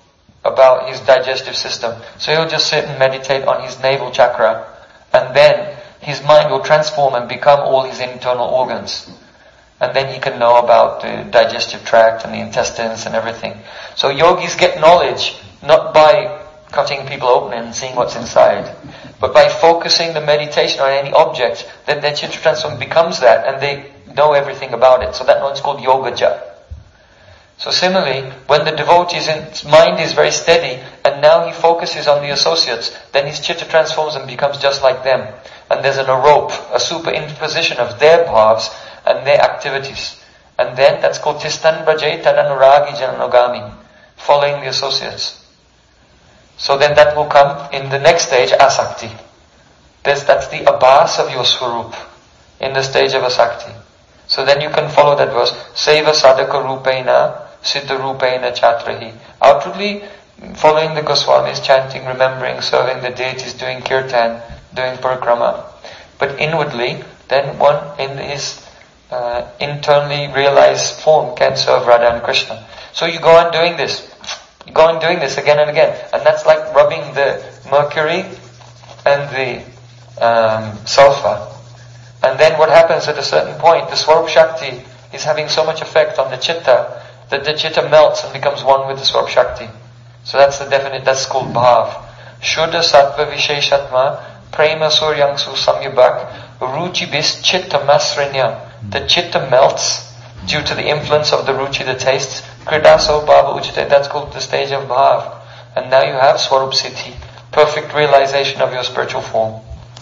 about his digestive system. So he'll just sit and meditate on his navel chakra, and then his mind will transform and become all his internal organs. And then he can know about the digestive tract and the intestines and everything. So yogis get knowledge not by cutting people open and seeing what's inside, but by focusing the meditation on any object, then their chitta transform becomes that, and they know everything about it. So that one's called yogaja. So similarly, when the devotee's mind is very steady, and now he focuses on the associates, then his chitta transforms and becomes just like them. And there's a rope, a superimposition of their bhavs and their activities. And then that's called Tistan Braje Tadanuragi Jananogami, following the associates. So then that will come in the next stage, Asakti. That's the abhas of your swarup, in the stage of Asakti. So then you can follow that verse, Seva Sadhaka Rupena, Siddha Rupena Chatrahi. Outwardly, following the Goswamis, chanting, remembering, serving the deities, doing kirtan, doing parikrama. But inwardly, then one in his internally realized form can serve Radha and Krishna. So you go on doing this. You go on doing this again and again. And that's like rubbing the mercury and the sulfur. And then what happens at a certain point, the Swarup Shakti is having so much effect on the chitta that the chitta melts and becomes one with the Swarup Shakti. So that's the definite, that's called bhav. Shuddha Sattva Visheshatma Prema Suryangsu Samyubhak Ruchi Bis Chitta Masrinya. The chitta melts due to the influence of the ruchi, the tastes. Kridaso Bhava Ujite, that's called the stage of bhav. And now you have Swarup Siddhi, perfect realization of your spiritual form.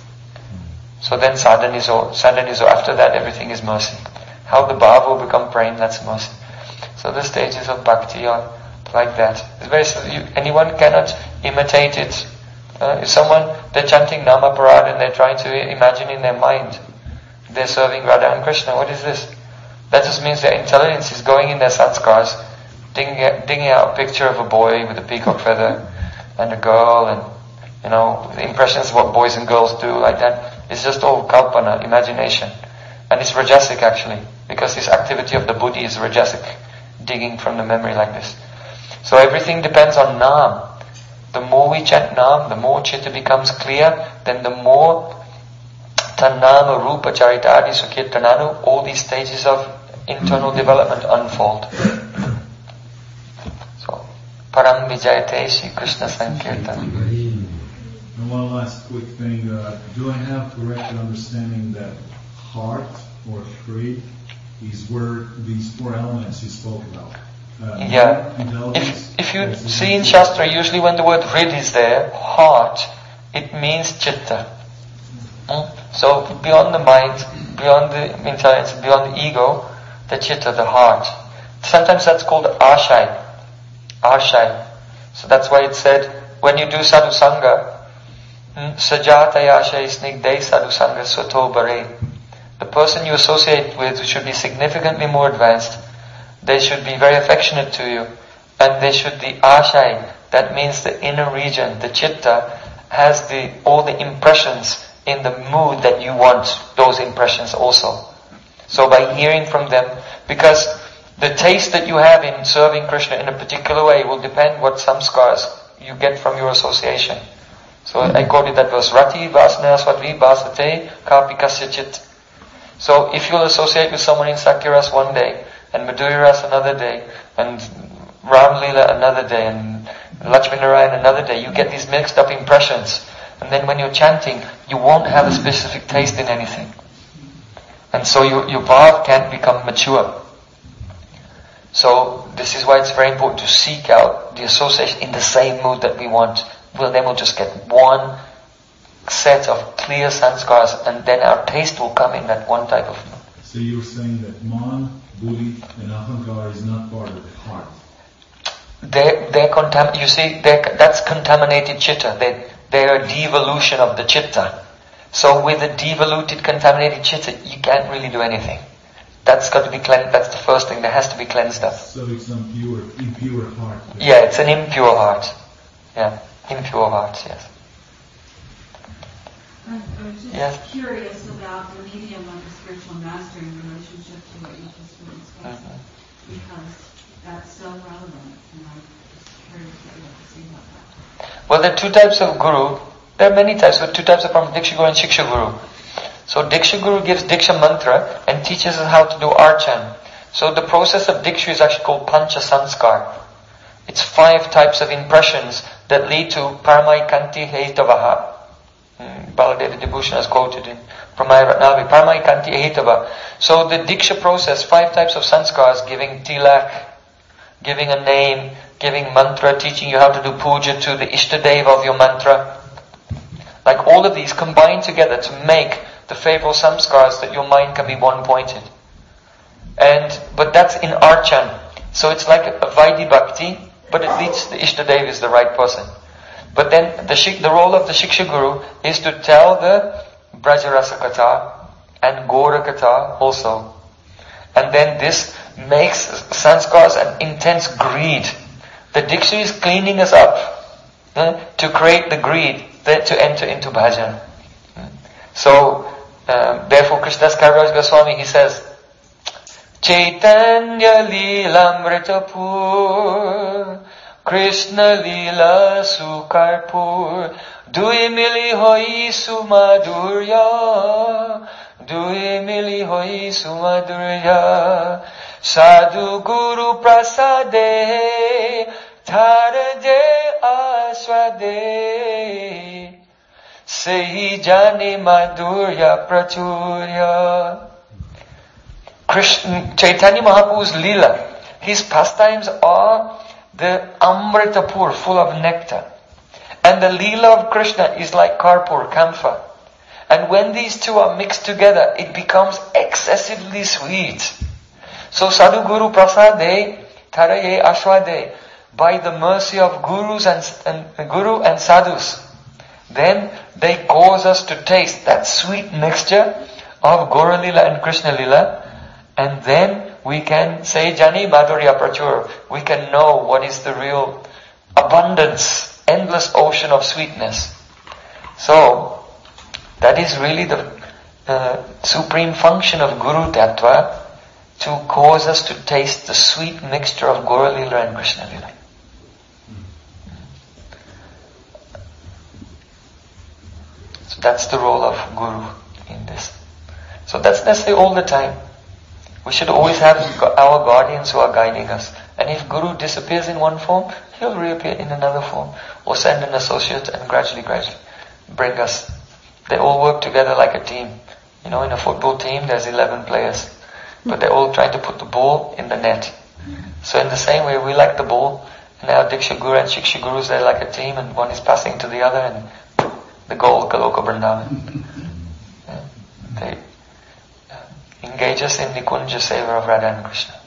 So then sadhanizo, after that everything is mercy. How the bhav will become prema, that's mercy. So the stages of bhakti are like that. It's very anyone cannot imitate it. If someone, they're chanting Namaparad and they're trying to imagine in their mind they're serving Radha and Krishna, what is this? That just means their intelligence is going in their sanskars, digging out a picture of a boy with a peacock feather and a girl, and the impressions of what boys and girls do like that. It's just all kalpana, imagination. And it's rajasic actually, because this activity of the buddhi is rajasic, digging from the memory like this. So everything depends on Nam. The more we chant Nam, the more chitta becomes clear, then the more Tannama, Rupa, Charitadi, Sukirtananu, all these stages of internal development unfold. So, Param Vijayate Shri Krishna Sankirtan. And one last quick thing, do I have correct understanding that heart or Shri is where these four elements you spoke about? If you see in Shastra, usually when the word Hrid is there, heart, it means chitta. So beyond the mind, beyond the intelligence, beyond the ego, the chitta, the heart. Sometimes that's called ashai. Ashai. So that's why it said, when you do sadhusanga, sajataya ashai snigdei sadhusanga soto bare. The person you associate with should be significantly more advanced. They should be very affectionate to you. And they should, the ashai, that means the inner region, the chitta, has all the impressions in the mood that you want those impressions also. So by hearing from them, because the taste that you have in serving Krishna in a particular way will depend what samskars you get from your association. So I quoted that verse, Rati vasana swadvi basate kapikasya chit. So if you'll associate with someone in Sakyaras one day, and Madhuriras another day, and Ram Leela another day, and Lakshmi Narayan another day, you get these mixed up impressions. And then when you're chanting, you won't have a specific taste in anything. And so your bhav can't become mature. So this is why it's very important to seek out the association in the same mood that we want. Then we'll just get one set of clear sanskars, and then our taste will come in that one type of mood. So you're saying that man, buddhi, and ahankar is not part of the heart. That's contaminated chitta. They're a devolution of the chitta. So with a devoluted, contaminated chitta, you can't really do anything. That's got to be cleansed. That's the first thing that has to be cleansed up. So it's an impure heart. Yeah, it's an impure heart. Yeah, impure heart, yes. I was just curious about the medium of the spiritual master in relationship to what you just were discussing, because that's so relevant, and I'm just curious what you have to say Well, there are two types of guru. There are many types, but two types of Diksha Guru and Shiksha Guru. So Diksha Guru gives Diksha mantra and teaches us how to do archan. So the process of Diksha is actually called Pancha Sanskar. It's 5 types of impressions that lead to Paramaikanti Hetavaha. Baladev Vibhushan has quoted in Pramaya Ratnavi, Paramaikanti Hetava. So the Diksha process, 5 types of sanskars, giving tilak, giving a name, giving mantra, teaching you how to do puja to the Ishtadev of your mantra. Like all of these combine together to make the favorable samskars that your mind can be one-pointed. But that's in archan. So it's like a Vaidhi Bhakti, but it leads the Ishtadev is the right person. But then the role of the Shiksha Guru is to tell the Brajarasa Katha and Gora Katha also. And then this makes sanskars an intense greed. The Diksha is cleaning us up to create the greed to enter into bhajan. So, therefore Krishnadas Kaviraj Goswami, he says, Chaitanya Lilamritapur, Krishna Lila Sukarpur, Dui mili hoi sumadurya, Dui mili hoi sumadurya, Sadhu Guru Prasade, Tharje Aswade, Sehi Jani Madhurya Prachurya. Chaitanya Mahaprabhu's Leela, his pastimes are the Amritapur, full of nectar. And the Leela of Krishna is like Karpur, camphor. And when these two are mixed together, it becomes excessively sweet. So Sadhu Guru Prasade, Taraye Ashwade, by the mercy of gurus and Guru and Sadhus, then they cause us to taste that sweet mixture of Gaura Leela and Krishna Leela, and then we can say Jani Madhurya Prachur. We can know what is the real abundance, endless ocean of sweetness. So, that is really the supreme function of Guru Tattva, to cause us to taste the sweet mixture of Gaura Leela and Krishna Leela. So that's the role of Guru in this. So that's necessary all the time. We should always have our guardians who are guiding us. And if Guru disappears in one form, he'll reappear in another form. Or send an associate and gradually bring us. They all work together like a team. In a football team, there's 11 players. But they're all trying to put the ball in the net. So in the same way, we like the ball. And our Diksha Guru and Shiksha Gurus, they're like a team, and one is passing to the other, and the goal, Galoka Vrindavan. They engage us in Nikunja Seva of Radha and Krishna.